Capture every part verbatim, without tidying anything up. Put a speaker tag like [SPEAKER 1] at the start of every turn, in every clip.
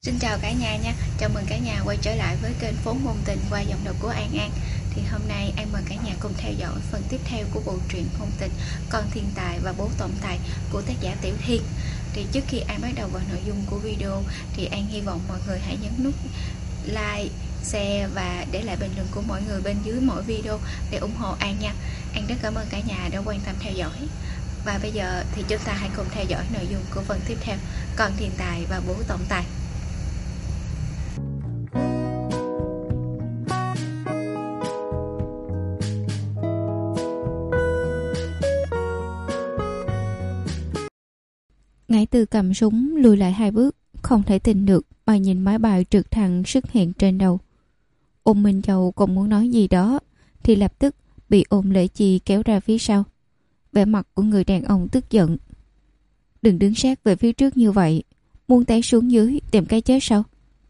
[SPEAKER 1] Xin chào cả nhà nha, chào mừng cả nhà quay trở lại với kênh Phố Ngôn Tình qua giọng đọc của An An. Thì hôm nay An mời cả nhà cùng theo dõi phần tiếp theo của bộ truyện ngôn tình Con Thiên Tài và Bố Tổng Tài của tác giả Tiểu Thiên. Thì trước khi An bắt đầu vào nội dung của video thì An hy vọng mọi người hãy nhấn nút like, share và để lại bình luận của mọi người bên dưới mỗi video để ủng hộ An nha. An rất cảm ơn cả nhà đã quan tâm theo dõi. Và bây giờ thì chúng ta hãy cùng theo dõi nội dung của phần tiếp theo Con Thiên Tài và Bố Tổng Tài.
[SPEAKER 2] Ngải Từ cầm súng lùi lại hai bước, không thể tin được mà nhìn máy bay trực thăng xuất hiện trên đầu. Ôn Minh Châu còn muốn nói gì đó thì lập tức bị Ôn Lễ Chi kéo ra phía sau. Vẻ mặt của người đàn ông tức giận. Đừng đứng sát về phía trước như vậy, muốn té xuống dưới tìm cái chết sao?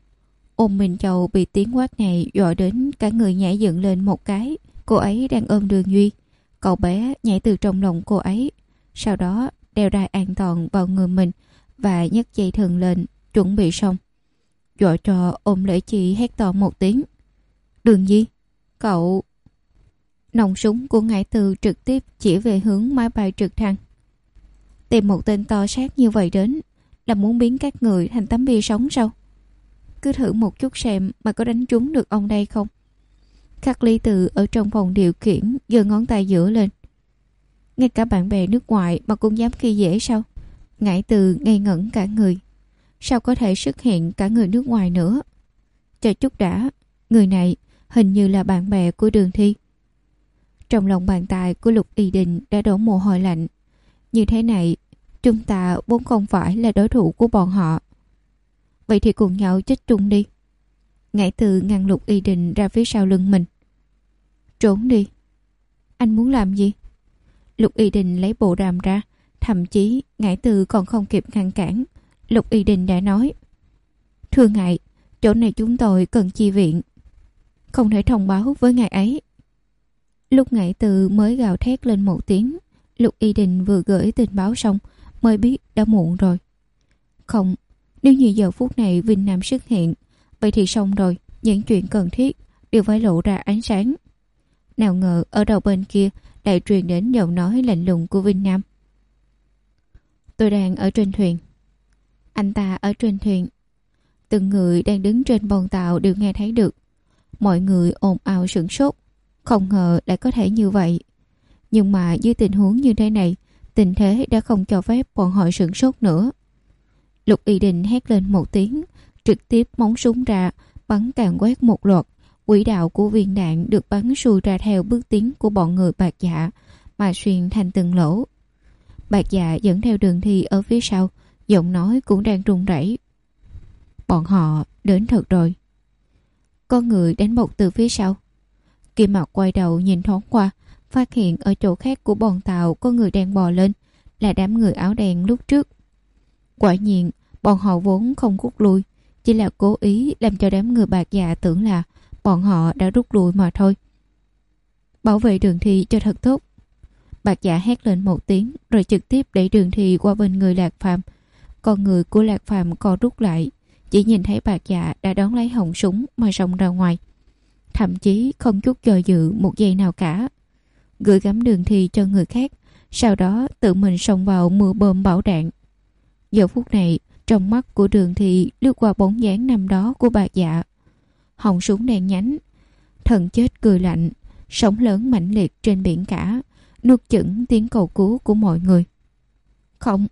[SPEAKER 2] Ôn Minh Châu bị tiếng quát này dọa đến cả người nhảy dựng lên một cái. Cô ấy đang ôm Đường Duy, cậu bé nhảy từ trong lòng cô ấy, sau đó đeo đai an toàn vào người mình và nhấc dây thừng lên, chuẩn bị xong. Dọa cho Ôn Lễ Chi hét to một tiếng. Đường Duy, cậu... Nòng súng của Ngải Từ trực tiếp chỉ về hướng máy bay trực thăng. Tìm một tên to xác như vậy đến là muốn biến các người thành tấm bia sống sao? Cứ thử một chút xem mà có đánh trúng được ông đây không? Khắc Ly Từ ở trong phòng điều khiển giơ ngón tay giữa lên. Ngay cả bạn bè nước ngoài mà cũng dám khi dễ sao? Ngải Từ ngây ngẩn cả người. Sao có thể xuất hiện cả người nước ngoài nữa? Chờ chút đã, người này hình như là bạn bè của Đường Thi. Trong lòng bàn tay của Lục Y Đình đã đổ mồ hôi lạnh. Như thế này, chúng ta vốn không phải là đối thủ của bọn họ. Vậy thì cùng nhau chết chung đi. Ngải Từ ngăn Lục Y Đình ra phía sau lưng mình. Trốn đi. Anh muốn làm gì? Lục Y Đình lấy bộ đàm ra, thậm chí Ngải Từ còn không kịp ngăn cản. Lục Y Đình đã nói: Thưa ngài, chỗ này chúng tôi cần chi viện, không thể thông báo với ngài ấy. Lúc Ngải Từ mới gào thét lên một tiếng, Lục Y Đình vừa gửi tin báo xong mới biết đã muộn rồi. Không, nếu như giờ phút này Vinh Nam xuất hiện, vậy thì xong rồi, những chuyện cần thiết đều phải lộ ra ánh sáng. Nào ngờ ở đầu bên kia lại truyền đến giọng nói lạnh lùng của Vinh Nam. Tôi đang ở trên thuyền. Anh ta ở trên thuyền. Từng người đang đứng trên bong tàu đều nghe thấy được. Mọi người ồn ào sửng sốt. Không ngờ lại có thể như vậy. Nhưng mà dưới tình huống như thế này, tình thế đã không cho phép bọn họ sửng sốt nữa. Lục Y Đình hét lên một tiếng, trực tiếp móng súng ra, bắn càn quét một loạt. Quỹ đạo của viên đạn được bắn xuôi ra theo bước tiến của bọn người Bạc Dạ mà xuyên thành từng lỗ. Bạc Dạ dẫn theo Đường Thi ở phía sau, giọng nói cũng đang run rẩy. Bọn họ đến thật rồi. Có người đánh bột từ phía sau. Kim Mặc quay đầu nhìn thoáng qua, phát hiện ở chỗ khác của bọn tàu có người đang bò lên, là đám người áo đen lúc trước. Quả nhiên, bọn họ vốn không rút lui, chỉ là cố ý làm cho đám người Bạc Dạ tưởng là bọn họ đã rút lui mà thôi. Bảo vệ Đường Thi cho thật tốt. Bạc Dạ hét lên một tiếng rồi trực tiếp đẩy Đường Thi qua bên người Lạc Phàm. Con người của Lạc Phàm co rút lại, chỉ nhìn thấy Bạc Dạ đã đón lấy họng súng mà xông ra ngoài. Thậm chí không chút do dự một giây nào cả. Gửi gắm Đường Thi cho người khác, sau đó tự mình xông vào mưa bom bão đạn. Giờ phút này, trong mắt của Đường Thi lướt qua bóng dáng năm đó của Bạc Dạ. Họng súng đen nhánh, thần chết cười lạnh, sóng lớn mãnh liệt trên biển cả, nuốt chửng tiếng cầu cứu của mọi người. Không.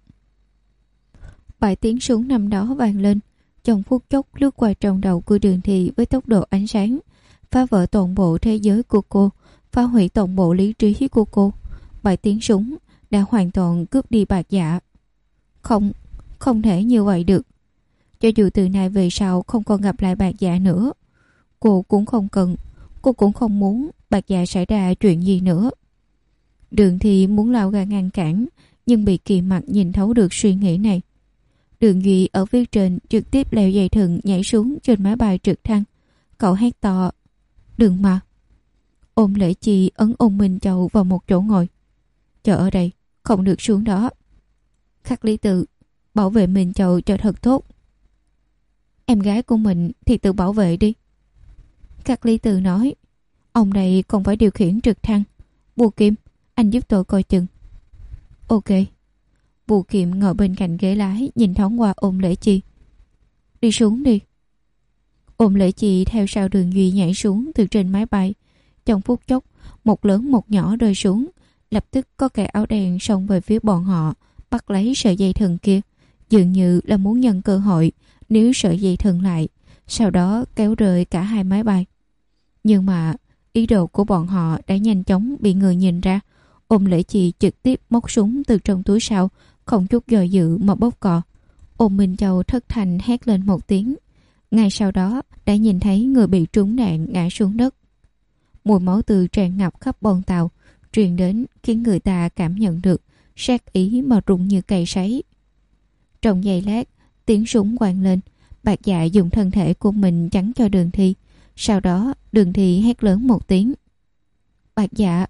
[SPEAKER 2] Bảy tiếng súng năm đó vang lên, trong phút chốc lướt qua trong đầu của Đường Thi với tốc độ ánh sáng, phá vỡ toàn bộ thế giới của cô, phá hủy toàn bộ lý trí của cô. Bảy tiếng súng đã hoàn toàn cướp đi Bạc Dạ. Không, không thể như vậy được. Cho dù từ nay về sau không còn gặp lại Bạc Dạ nữa, cô cũng không cần, cô cũng không muốn Bạc Dạ xảy ra chuyện gì nữa. Đường Thi muốn lao ra ngăn cản, nhưng bị Kỳ Mặc nhìn thấu được suy nghĩ này. Đường Duy ở phía trên trực tiếp leo dây thừng nhảy xuống trên máy bay trực thăng. Cậu hét to: Đừng mà. Ôn Lễ Chi ấn Ôn Minh Châu vào một chỗ ngồi. Chờ ở đây, không được xuống đó. Khắc Lý Tự, bảo vệ Minh Châu cho thật tốt. Em gái của mình thì tự bảo vệ đi. Các Lý Từ nói, ông đây còn phải điều khiển trực thăng. Bù Kim, anh giúp tôi coi chừng. Ok. Bù Kim ngồi bên cạnh ghế lái, nhìn thoáng qua Ôn Lễ Chi. Đi xuống đi. Ôn Lễ Chi theo sau Đường Duy nhảy xuống từ trên máy bay. Trong phút chốc, một lớn một nhỏ rơi xuống. Lập tức có kẻ áo đen xông về phía bọn họ, bắt lấy sợi dây thừng kia, dường như là muốn nhân cơ hội níu sợi dây thừng lại, sau đó kéo rơi cả hai máy bay. Nhưng mà ý đồ của bọn họ đã nhanh chóng bị người nhìn ra. Ôn Lễ Chi trực tiếp móc súng từ trong túi sau, không chút do dự mà bóp cò. Ôn Minh Châu thất thanh hét lên một tiếng. Ngay sau đó đã nhìn thấy người bị trúng đạn ngã xuống đất. Mùi máu tươi tràn ngập khắp boong tàu truyền đến, khiến người ta cảm nhận được sát ý mà rụng như cày sấy. Trong giây lát, tiếng súng vang lên. Bạc Dạ dùng thân thể của mình chắn cho Đường Thi. Sau đó Đường Thi hét lớn một tiếng. Bạc Dạ.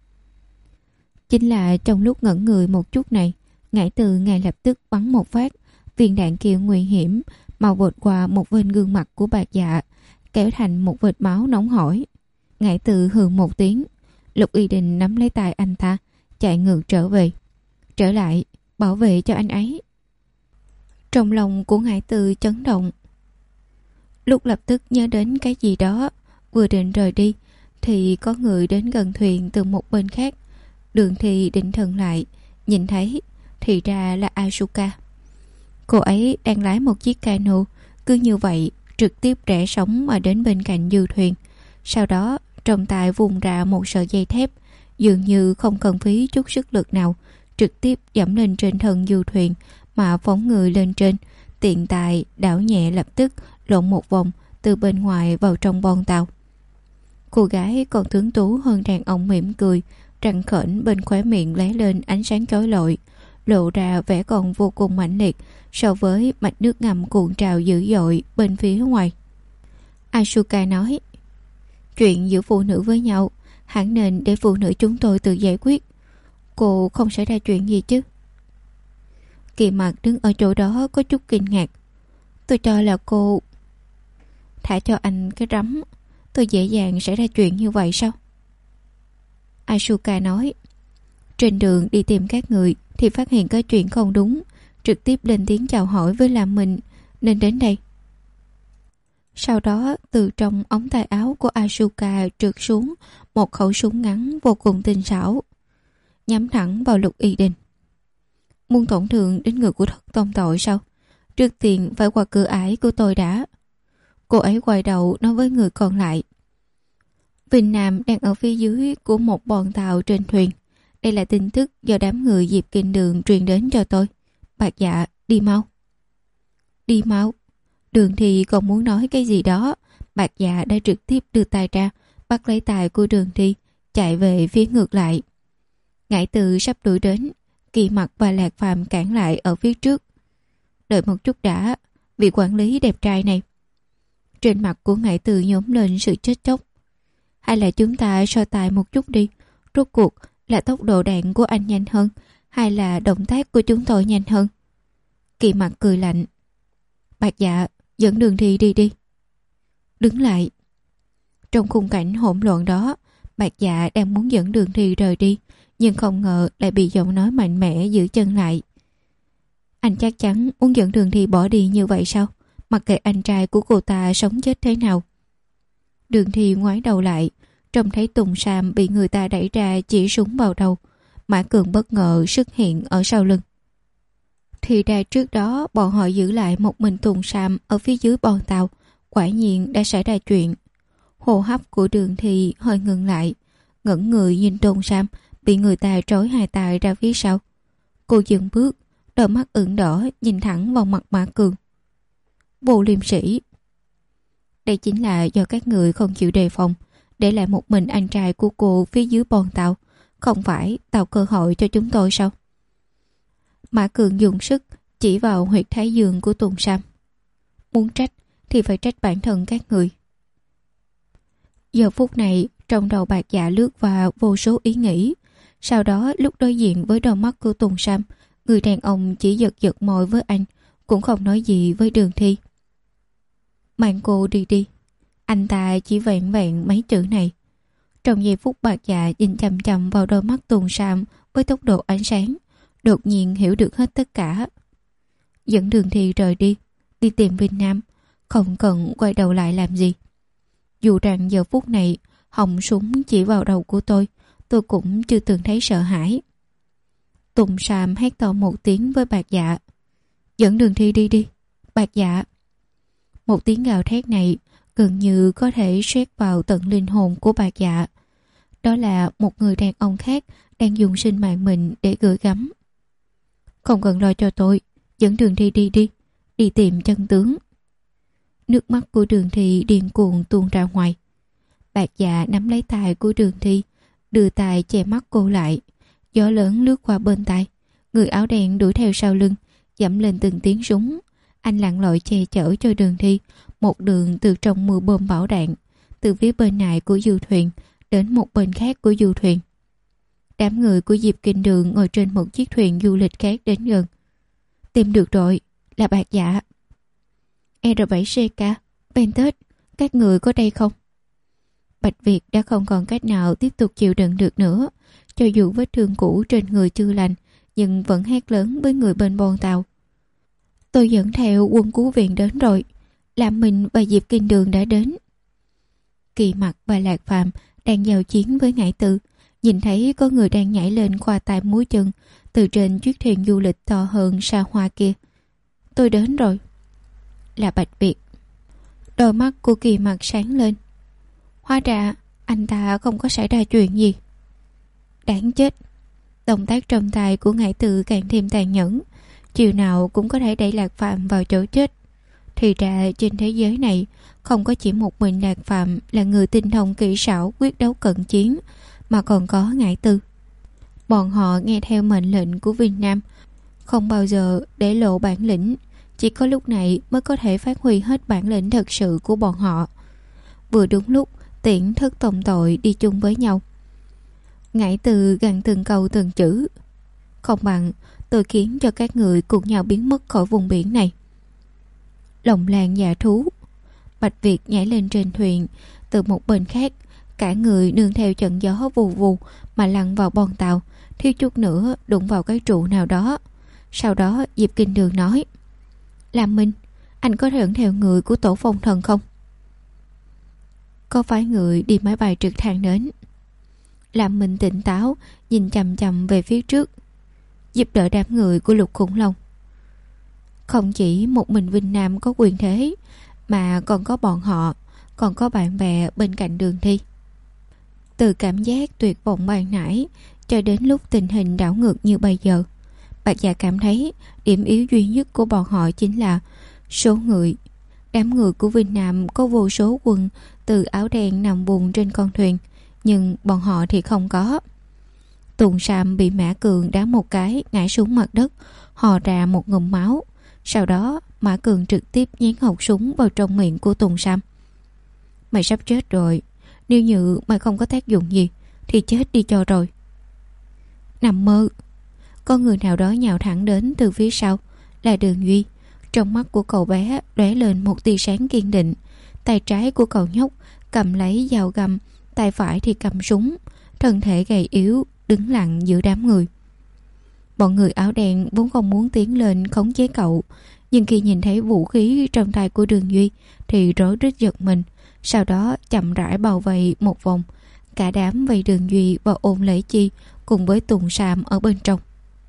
[SPEAKER 2] Chính là trong lúc ngẩn người một chút này, Ngải Từ ngay lập tức bắn một phát. Viên đạn kia nguy hiểm mà vượt qua một bên gương mặt của Bạc Dạ, kéo thành một vệt máu nóng hổi. Ngải Từ hừ một tiếng. Lục Y Đình nắm lấy tay anh ta, chạy ngược trở về. Trở lại, bảo vệ cho anh ấy. Trong lòng của Ngải Từ chấn động. Lúc lập tức nhớ đến cái gì đó, vừa định rời đi thì có người đến gần thuyền từ một bên khác. Đường Thi định thần lại, nhìn thấy thì ra là Asuka. Cô ấy đang lái một chiếc cano, cứ như vậy trực tiếp rẽ sóng mà đến bên cạnh du thuyền. Sau đó trong tay vùng ra một sợi dây thép, dường như không cần phí chút sức lực nào, trực tiếp dẫm lên trên thân du thuyền mà phóng người lên trên. Tiện tài đảo nhẹ, lập tức lộn một vòng từ bên ngoài vào trong boong tàu. Cô gái còn tướng tú hơn đàn ông mỉm cười, răng khểnh bên khóe miệng lóe lên ánh sáng chói lọi, lộ ra vẻ còn vô cùng mãnh liệt so với mạch nước ngầm cuộn trào dữ dội bên phía ngoài. Asuka nói, chuyện giữa phụ nữ với nhau hẳn nên để phụ nữ chúng tôi tự giải quyết. Cô không xảy ra chuyện gì chứ? Kỳ Mặc đứng ở chỗ đó có chút kinh ngạc. Tôi cho là cô... Thả cho anh cái rắm, tôi dễ dàng xảy ra chuyện như vậy sao? Asuka nói, trên đường đi tìm các người thì phát hiện có chuyện không đúng, trực tiếp lên tiếng chào hỏi với Lam Minh nên đến đây. Sau đó từ trong ống tay áo của Asuka trượt xuống một khẩu súng ngắn vô cùng tinh xảo, nhắm thẳng vào Lục Y Đình. Muốn tổn thương đến người của Thất Tông Tội sao? Trước tiên phải qua cửa ải của tôi đã. Cô ấy quay đầu nói với người còn lại, Vinh Nam đang ở phía dưới của một boong tàu trên thuyền. Đây là tin tức do đám người Diệp Kinh Đường truyền đến cho tôi. Bạc Dạ, đi mau. Đi mau. Đường Thi còn muốn nói cái gì đó, Bạc Dạ đã trực tiếp đưa tay ra, bắt lấy tay của Đường Thi, chạy về phía ngược lại. Ngải Từ sắp đuổi đến, Kỳ Mặc và Lạc Phàm cản lại ở phía trước. Đợi một chút đã, vị quản lý đẹp trai này. Trên mặt của Ngải Từ nhốm lên sự chết chóc. Hay là chúng ta so tài một chút đi, rốt cuộc là tốc độ đạn của anh nhanh hơn hay là động tác của chúng tôi nhanh hơn? Kỳ Mặc cười lạnh. Bạc Dạ, dẫn Đường Thi đi đi. Đứng lại. Trong khung cảnh hỗn loạn đó, Bạc Dạ đang muốn dẫn Đường Thi rời đi, nhưng không ngờ lại bị giọng nói mạnh mẽ giữ chân lại. Anh chắc chắn muốn dẫn Đường Thi bỏ đi như vậy sao? Mặc kệ anh trai của cô ta sống chết thế nào. Đường Thi ngoái đầu lại, trông thấy Tùng Sam bị người ta đẩy ra chỉ súng vào đầu. Mã Cường bất ngờ xuất hiện ở sau lưng. Thì ra trước đó bọn họ giữ lại một mình Tùng Sam ở phía dưới boong tàu. Quả nhiên đã xảy ra chuyện. Hô hấp của Đường Thi hơi ngừng lại, ngẩng người nhìn Tùng Sam bị người ta trói hai tay ra phía sau. Cô dừng bước, đôi mắt ửng đỏ nhìn thẳng vào mặt Mã Cường. Vô liêm sĩ. Đây chính là do các người không chịu đề phòng, để lại một mình anh trai của cô phía dưới boong tàu, không phải tạo cơ hội cho chúng tôi sao? Mã Cường dùng sức chỉ vào huyệt thái dương của Tùng Sam. Muốn trách thì phải trách bản thân các người. Giờ phút này trong đầu Bạc Dạ lướt qua vô số ý nghĩ. Sau đó lúc đối diện với đôi mắt của Tùng Sam, người đàn ông chỉ giật giật môi với anh, cũng không nói gì với Đường Thi. Mang cô đi đi. Anh ta chỉ vẹn vẹn mấy chữ này. Trong giây phút Bạc Dạ nhìn chằm chằm vào đôi mắt Tùng Sam với tốc độ ánh sáng, đột nhiên hiểu được hết tất cả. Dẫn Đường Thi rời đi, đi tìm Vinh Nam, không cần quay đầu lại làm gì. Dù rằng giờ phút này họng súng chỉ vào đầu của tôi, tôi cũng chưa từng thấy sợ hãi. Tùng Sam hét to một tiếng với Bạc Dạ. Dẫn Đường Thi đi đi, Bạc Dạ. Một tiếng gào thét này gần như có thể xoét vào tận linh hồn của Bạc Dạ. Đó là một người đàn ông khác đang dùng sinh mạng mình để gửi gắm. Không cần lo cho tôi, dẫn Đường Thi đi đi, đi tìm chân tướng. Nước mắt của Đường Thi điên cuồng tuôn ra ngoài. Bạc Dạ nắm lấy tay của Đường Thi, đưa tay che mắt cô lại. Gió lớn lướt qua bên tai, người áo đen đuổi theo sau lưng, dẫm lên từng tiếng súng. Anh lặn lội che chở cho Đường Thi một đường từ trong mưa bom bão đạn, từ phía bên này của du thuyền đến một bên khác của du thuyền. Đám người của Diệp Kinh Đường ngồi trên một chiếc thuyền du lịch khác đến gần. Tìm được rồi, là Bạc Dạ. R bảy C K, Pentet, các người có đây không? Bạch Việt đã không còn cách nào tiếp tục chịu đựng được nữa. Cho dù vết thương cũ trên người chưa lành, nhưng vẫn hét lớn với người bên bong tàu. Tôi dẫn theo quân cứu viện đến rồi. Lam Minh và Diệp Kinh Đường đã đến. Kỳ Mặc và Lạc Phàm đang giao chiến với Ngải Từ, nhìn thấy có người đang nhảy lên khoa tay múa chân từ trên chiếc thuyền du lịch to hơn xa hoa kia. Tôi đến rồi. Là Bạch Việt. Đôi mắt của Kỳ Mặc sáng lên. Hóa ra anh ta không có xảy ra chuyện gì. Đáng chết. Động tác trong tay của Ngải Từ càng thêm tàn nhẫn, chiều nào cũng có thể đẩy Lạc Phàm vào chỗ chết. Thì ra trên thế giới này không có chỉ một mình Lạc Phàm là người tinh thông kỹ xảo quyết đấu cận chiến, mà còn có Ngải Từ. Bọn họ nghe theo mệnh lệnh của Vinh Nam, không bao giờ để lộ bản lĩnh, chỉ có lúc này mới có thể phát huy hết bản lĩnh thật sự của bọn họ. Vừa đúng lúc Tiễn Thất Tông Tội đi chung với nhau. Ngải Từ gằn từng câu từng chữ. Không bằng tôi khiến cho các người cùng nhau biến mất khỏi vùng biển này. Lồng làng dạ thú. Bạch Việt nhảy lên trên thuyền từ một bên khác, cả người nương theo trận gió vù vù mà lăn vào bon tàu, thiếu chút nữa đụng vào cái trụ nào đó. Sau đó Diệp Kinh Đường nói: Lam Minh, anh có dẫn theo người của Tổ Phong Thần không? Có phải người đi máy bay trực thăng đến? Lam Minh tỉnh táo nhìn chằm chằm về phía trước, giúp đỡ đám người của Lục Khủng Long. Không chỉ một mình Vinh Nam có quyền thế, mà còn có bọn họ, còn có bạn bè bên cạnh Đường Thi. Từ cảm giác tuyệt vọng ban nãy cho đến lúc tình hình đảo ngược như bây giờ, Bạc Dạ cảm thấy điểm yếu duy nhất của bọn họ chính là số người. Đám người của Vinh Nam có vô số quân từ áo đen nằm buồn trên con thuyền, nhưng bọn họ thì không có. Tùng Sam bị Mã Cường đá một cái ngã xuống mặt đất, hò ra một ngụm máu. Sau đó Mã Cường trực tiếp nhét hộc súng vào trong miệng của Tùng Sam. Mày sắp chết rồi, nếu như mày không có tác dụng gì thì chết đi cho rồi. Nằm mơ. Có người nào đó nhào thẳng đến từ phía sau, là Đường Duy. Trong mắt của cậu bé lóe lên một tia sáng kiên định. Tay trái của cậu nhóc cầm lấy dao găm, tay phải thì cầm súng, thân thể gầy yếu đứng lặng giữa đám người. Bọn người áo đen vốn không muốn tiến lên khống chế cậu, nhưng khi nhìn thấy vũ khí trong tay của Đường Duy thì rối rít giật mình. Sau đó chậm rãi bao vây một vòng, cả đám vây Đường Duy và ôm lấy Chi cùng với Tùng Sam ở bên trong.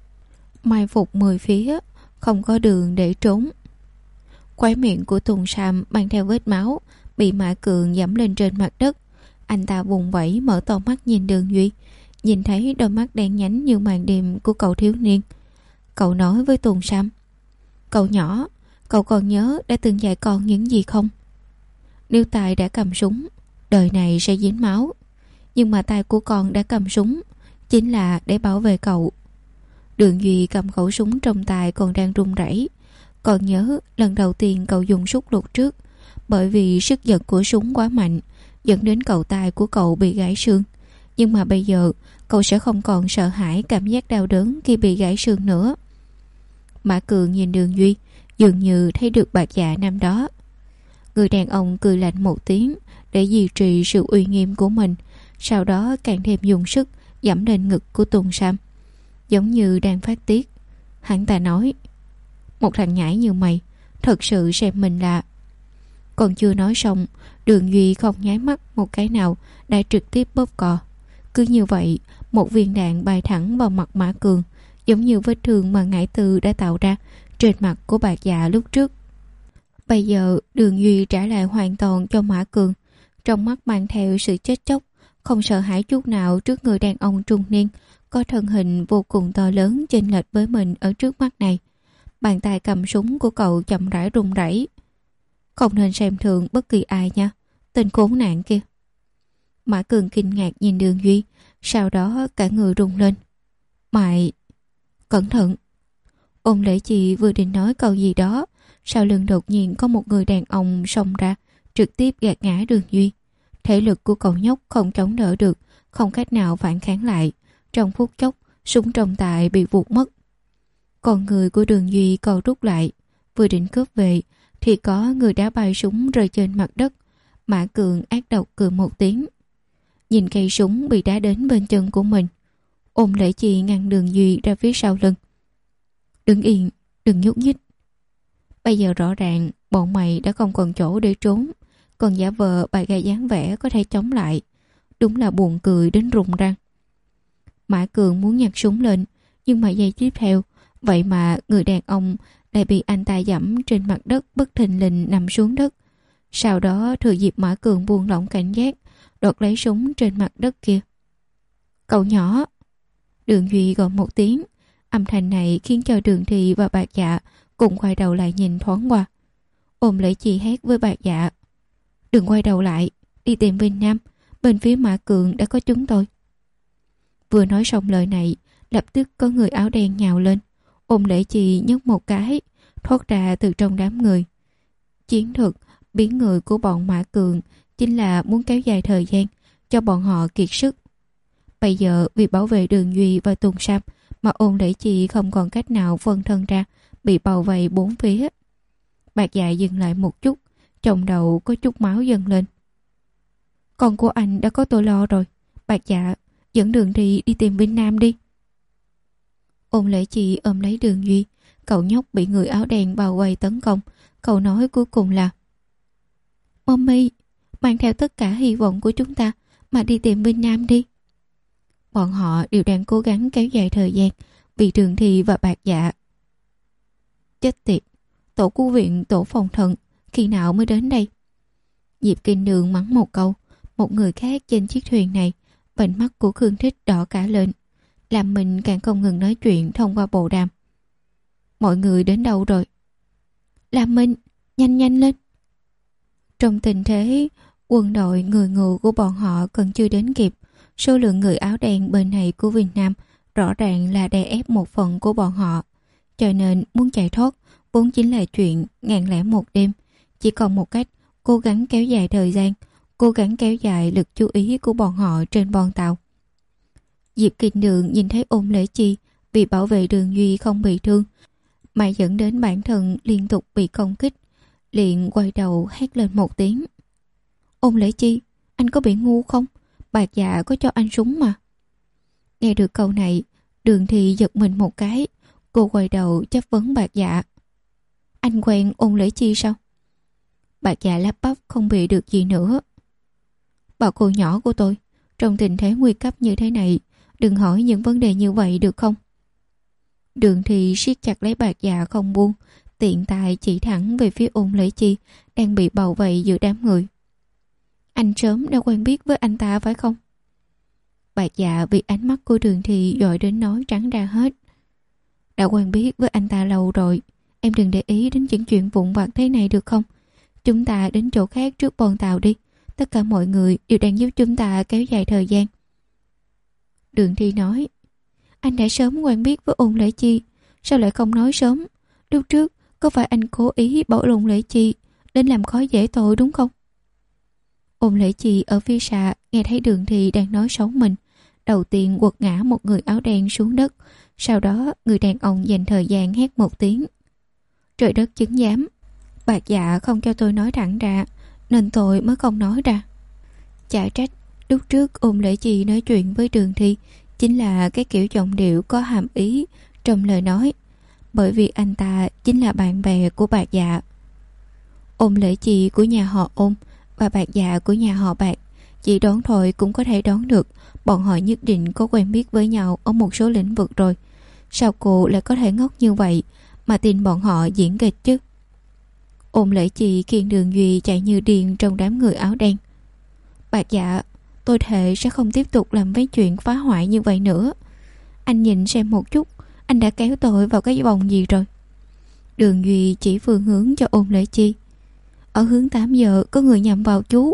[SPEAKER 2] Mai phục mười phía, không có đường để trốn. Khóe miệng của Tùng Sam mang theo vết máu, bị Mã Cường giẫm lên trên mặt đất. Anh ta vùng vẫy mở to mắt nhìn Đường Duy, nhìn thấy đôi mắt đen nhánh như màn đêm của cậu thiếu niên. Cậu nói với Tùng Sam: Cậu nhỏ, cậu còn nhớ đã từng dạy con những gì không? Nếu tay đã cầm súng, đời này sẽ dính máu. Nhưng mà tay của con đã cầm súng chính là để bảo vệ cậu. Đường Duy cầm khẩu súng trong tay còn đang run rẩy. Còn nhớ lần đầu tiên cậu dùng súng lục trước, bởi vì sức giật của súng quá mạnh dẫn đến cậu tay của cậu bị gãy xương. Nhưng mà bây giờ cậu sẽ không còn sợ hãi cảm giác đau đớn khi bị gãy xương nữa. Mã Cường nhìn Đường Duy, dường như thấy được Bạc Dạ năm đó. Người đàn ông cười lạnh một tiếng để duy trì sự uy nghiêm của mình, sau đó càng thêm dùng sức giẫm lên ngực của Tùng Sam, giống như đang phát tiết. Hắn ta nói: "Một thằng nhãi như mày thật sự xem mình là..." Còn chưa nói xong, Đường Duy không nháy mắt một cái nào đã trực tiếp bóp cò. Cứ như vậy, một viên đạn bay thẳng vào mặt Mã Cường, giống như vết thương mà Ngải Tư đã tạo ra trên mặt của Bạc Dạ lúc trước. Bây giờ Đường Duy trả lại hoàn toàn cho Mã Cường, trong mắt mang theo sự chết chóc, không sợ hãi chút nào trước người đàn ông trung niên có thân hình vô cùng to lớn chênh lệch với mình ở trước mắt này. Bàn tay cầm súng của cậu chậm rãi run rẩy. "Không nên xem thường bất kỳ ai nha, tên khốn nạn kia." Mã Cường kinh ngạc nhìn Đường Duy, sau đó cả người rung lên. "Mày... cẩn thận." Ôn Lễ Chi vừa định nói câu gì đó, sau lưng đột nhiên có một người đàn ông xông ra, trực tiếp gạt ngã Đường Duy. Thể lực của cậu nhóc không chống đỡ được, không cách nào phản kháng lại. Trong phút chốc, súng trong tay bị vụt mất. Còn người của Đường Duy co rút lại, vừa định cướp về thì có người đá bay súng rơi trên mặt đất. Mã Cường ác độc cười một tiếng, nhìn cây súng bị đá đến bên chân của mình. Ôn Lễ Chi ngăn Đường Duy ra phía sau lưng. "Đứng yên, đừng nhúc nhích. Bây giờ rõ ràng bọn mày đã không còn chỗ để trốn, còn giả vờ bày ra dáng vẻ có thể chống lại. Đúng là buồn cười đến rụng răng." Mã Cường muốn nhặt súng lên, nhưng mà giây tiếp theo, vậy mà người đàn ông lại bị anh ta giẫm trên mặt đất bất thình lình nằm xuống đất. Sau đó thừa dịp Mã Cường buông lỏng cảnh giác, đoạt lấy súng trên mặt đất kia. "Cậu nhỏ!" Đường Duy gọi một tiếng. Âm thanh này khiến cho Đường Thị và Bạc Dạ cùng quay đầu lại nhìn thoáng qua. Ôn Lễ Chi hét với Bạc Dạ: "Đừng quay đầu lại, đi tìm Vinh Nam, bên phía Mã Cường đã có chúng tôi." Vừa nói xong lời này, lập tức có người áo đen nhào lên. Ôn Lễ Chi nhấc một cái, thoát ra từ trong đám người. Chiến thuật biến người của bọn Mã Cường chính là muốn kéo dài thời gian cho bọn họ kiệt sức. Bây giờ vì bảo vệ Đường Duy và Tùng Sam mà Ôn Lễ Chi không còn cách nào phân thân ra, bị bao vây bốn phía. Bạc Dạ dừng lại một chút, trong đầu có chút máu dâng lên. "Con của anh đã có tôi lo rồi. Bạc Dạ, dẫn Đường Thị đi tìm Vinh Nam đi." Ôn Lễ Chi ôm lấy Đường Duy. Cậu nhóc bị người áo đen bao vây tấn công. Cậu nói cuối cùng là: "Mommy, mang theo tất cả hy vọng của chúng ta mà đi tìm Vinh Nam đi." Bọn họ đều đang cố gắng kéo dài thời gian vì Đường Thị và Bạc Dạ. Chết tiệt, tổ cứu viện, tổ phòng thận khi nào mới đến đây? Diệp Kinh Nương mắng một câu. Một người khác trên chiếc thuyền này, vành mắt của Khương Thích đỏ cả lên, làm mình càng không ngừng nói chuyện thông qua bộ đàm. "Mọi người đến đâu rồi?" "Làm mình, nhanh nhanh lên." Trong tình thế quân đội người ngựa của bọn họ còn chưa đến kịp, số lượng người áo đen bên này của Việt Nam rõ ràng là đè ép một phần của bọn họ, cho nên muốn chạy thoát vốn chính là chuyện ngàn lẻ một đêm. Chỉ còn một cách, cố gắng kéo dài thời gian, cố gắng kéo dài lực chú ý của bọn họ trên bon tàu. Diệp Kinh Nương nhìn thấy Ôn Lễ Chi vì bảo vệ Đường Duy không bị thương mà dẫn đến bản thân liên tục bị công kích, liền quay đầu hét lên một tiếng: "Ôn Lễ Chi, anh có bị ngu không? Bạc Dạ có cho anh súng mà." Nghe được câu này, Đường Thị giật mình một cái. Cô quay đầu chất vấn Bạc Dạ: "Anh quen Ôn Lễ Chi sao?" Bạc Dạ lắp bắp không bị được gì nữa: "Bảo cô nhỏ của tôi, trong tình thế nguy cấp như thế này, đừng hỏi những vấn đề như vậy được không?" Đường Thị siết chặt lấy Bạc Dạ không buông, tiện tay chỉ thẳng về phía Ôn Lễ Chi đang bị bao vây giữa đám người: "Anh sớm đã quen biết với anh ta phải không?" Bạc Dạ bị ánh mắt của Đường Thị dội đến nói trắng ra hết: "Đã quen biết với anh ta lâu rồi. Em đừng để ý đến những chuyện vụn vặt thế này được không? Chúng ta đến chỗ khác trước bon tàu đi. Tất cả mọi người đều đang giúp chúng ta kéo dài thời gian." Đường Thị nói: "Anh đã sớm quen biết với Ôn Lễ Chi, sao lại không nói sớm? Lúc trước có phải anh cố ý bảo Ôn Lễ Chi đến làm khó dễ tội đúng không?" Ôn Lễ Chi ở phía xa nghe thấy Đường Thị đang nói xấu mình, đầu tiên quật ngã một người áo đen xuống đất, sau đó người đàn ông dành thời gian hét một tiếng: "Trời đất chứng giám, Bạc Dạ không cho tôi nói thẳng ra, nên tôi mới không nói ra. Chả trách lúc trước Ôn Lễ Chi nói chuyện với Đường Thi chính là cái kiểu giọng điệu có hàm ý trong lời nói, bởi vì anh ta chính là bạn bè của Bạc Dạ. Ôn Lễ Chi của nhà họ Ôn và Bạc Dạ của nhà họ Bạc, chỉ đoán thôi cũng có thể đoán được bọn họ nhất định có quen biết với nhau ở một số lĩnh vực rồi. Sao cô lại có thể ngốc như vậy mà tin bọn họ diễn kịch chứ? Ôn Lễ Chi khiêng Đường Duy chạy như điên trong đám người áo đen. Bạc Dạ, tôi thề sẽ không tiếp tục làm mấy chuyện phá hoại như vậy nữa. Anh nhìn xem một chút, anh đã kéo tôi vào cái vòng gì rồi? Đường Duy chỉ phương hướng cho Ôn Lễ Chi. Ở hướng tám giờ có người nhằm vào chú.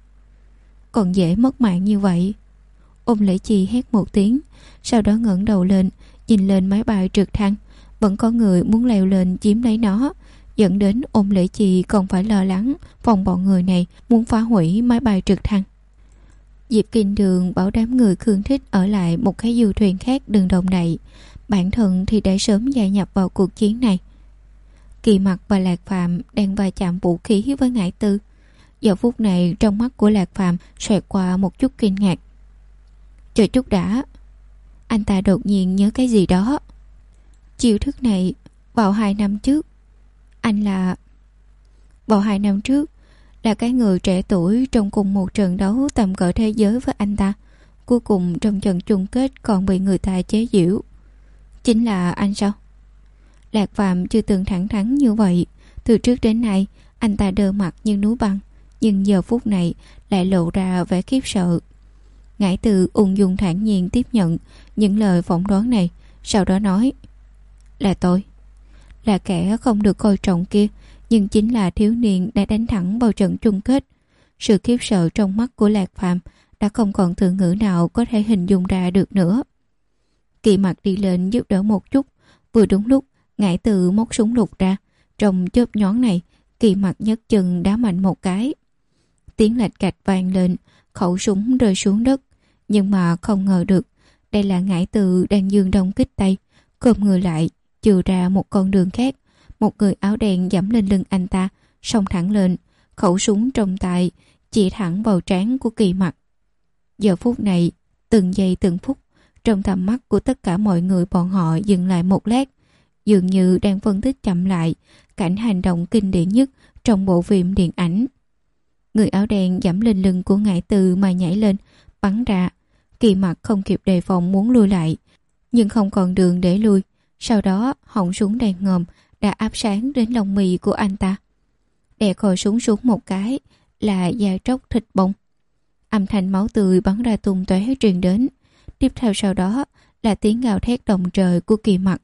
[SPEAKER 2] Còn dễ mất mạng như vậy. Ôn Lễ Chi hét một tiếng, sau đó ngẩng đầu lên, nhìn lên máy bay trực thăng. Vẫn có người muốn leo lên chiếm lấy nó, dẫn đến Ôn Lễ Chi còn phải lo lắng phòng bọn người này muốn phá hủy máy bay trực thăng. Diệp Kinh Đường bảo đám người Khương Thích ở lại một cái du thuyền khác đừng động đậy, bản thân thì đã sớm gia nhập vào cuộc chiến này. Kỳ Mặc và Lạc Phạm đang va chạm vũ khí với Ngải Tư. Giờ phút này trong mắt của Lạc Phạm xoẹt qua một chút kinh ngạc. Chờ chút đã. Anh ta đột nhiên nhớ cái gì đó. Chiêu thức này vào hai năm trước, anh là... Vào hai năm trước là cái người trẻ tuổi trong cùng một trận đấu tầm cỡ thế giới với anh ta, cuối cùng trong trận chung kết còn bị người ta chế giễu. Chính là anh sao? Lạc Phạm chưa từng thẳng thắn như vậy. Từ trước đến nay anh ta đơ mặt như núi băng, nhưng giờ phút này lại lộ ra vẻ khiếp sợ. Ngải Từ ung dung thản nhiên tiếp nhận những lời phỏng đoán này, sau đó nói: Là tôi, là kẻ không được coi trọng kia, nhưng chính là thiếu niên đã đánh thẳng vào trận chung kết. Sự khiếp sợ trong mắt của Lạc Phạm đã không còn từ ngữ nào có thể hình dung ra được nữa. Kỳ Mặc đi lên giúp đỡ một chút. Vừa đúng lúc Ngải Từ móc súng lục ra. Trong chớp nhoáng này, Kỳ Mặc nhấc chân đá mạnh một cái. Tiếng lạch cạch vang lên, khẩu súng rơi xuống đất. Nhưng mà không ngờ được, đây là Ngải Từ đang dương đông kích tây, cộp người lại, chừa ra một con đường khác. Một người áo đen giẫm lên lưng anh ta, xông thẳng lên, khẩu súng trong tay chỉ thẳng vào trán của Kỳ Mặc. Giờ phút này, từng giây từng phút, trong tầm mắt của tất cả mọi người bọn họ dừng lại một lát, dường như đang phân tích chậm lại cảnh hành động kinh điển nhất trong bộ phim điện ảnh. Người áo đen giẫm lên lưng của Ngải Từ mà nhảy lên, bắn ra. Kỳ Mặc không kịp đề phòng muốn lui lại, nhưng không còn đường để lui. Sau đó họng súng đèn ngòm đã áp sáng đến lông mì của anh ta. Đè khẩu súng xuống một cái là da tróc thịt bông. Âm thanh máu tươi bắn ra tung tóe truyền đến. Tiếp theo sau đó là tiếng gào thét động trời của Kỳ Mặc.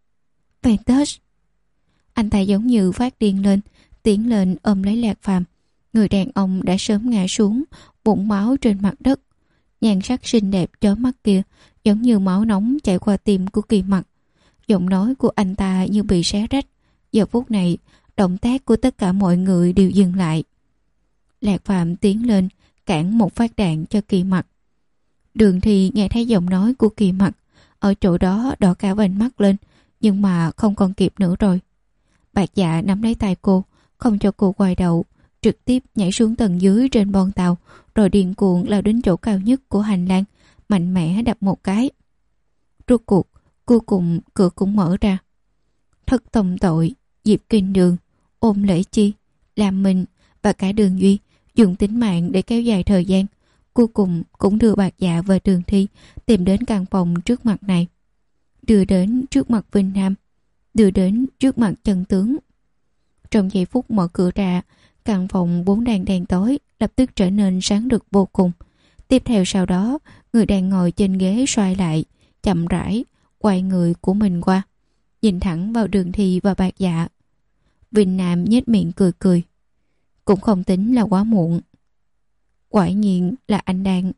[SPEAKER 2] Ventus! Anh ta giống như phát điên lên, tiến lên ôm lấy Lạc Phàm. Người đàn ông đã sớm ngã xuống, vũng máu trên mặt đất. Nhan sắc xinh đẹp chói mắt kia giống như máu nóng chảy qua tim của Kỳ Mặc. Giọng nói của anh ta như bị xé rách. Giờ phút này, động tác của tất cả mọi người đều dừng lại. Lạc Phạm tiến lên, cản một phát đạn cho Kỳ Mặc. Đường Thì nghe thấy giọng nói của Kỳ Mặc, ở chỗ đó đỏ cả vành mắt lên, nhưng mà không còn kịp nữa rồi. Bạc Dạ nắm lấy tay cô, không cho cô quay đầu, trực tiếp nhảy xuống tầng dưới trên bon tàu, rồi điên cuồng lao đến chỗ cao nhất của hành lang, mạnh mẽ đập một cái. Rốt cuộc, cuối cùng cửa cũng mở ra. Thất tông tội, Diệp Kinh Đường, Ôn Lễ Chi, Lam Minh và cả Đường Duy dùng tính mạng để kéo dài thời gian, cuối cùng cũng đưa Bạc Dạ và Đường Thi tìm đến căn phòng trước mặt này, đưa đến trước mặt Vinh Nam, đưa đến trước mặt chân tướng. Trong giây phút mở cửa ra, căn phòng vốn đang đen tối lập tức trở nên sáng rực vô cùng. Tiếp theo sau đó, người đang ngồi trên ghế xoay lại, chậm rãi quay người của mình qua, nhìn thẳng vào Đường Thi và Bạc Dạ. Vinh Nam nhếch miệng cười cười. Cũng không tính là quá muộn. Quả nhiên là anh đang...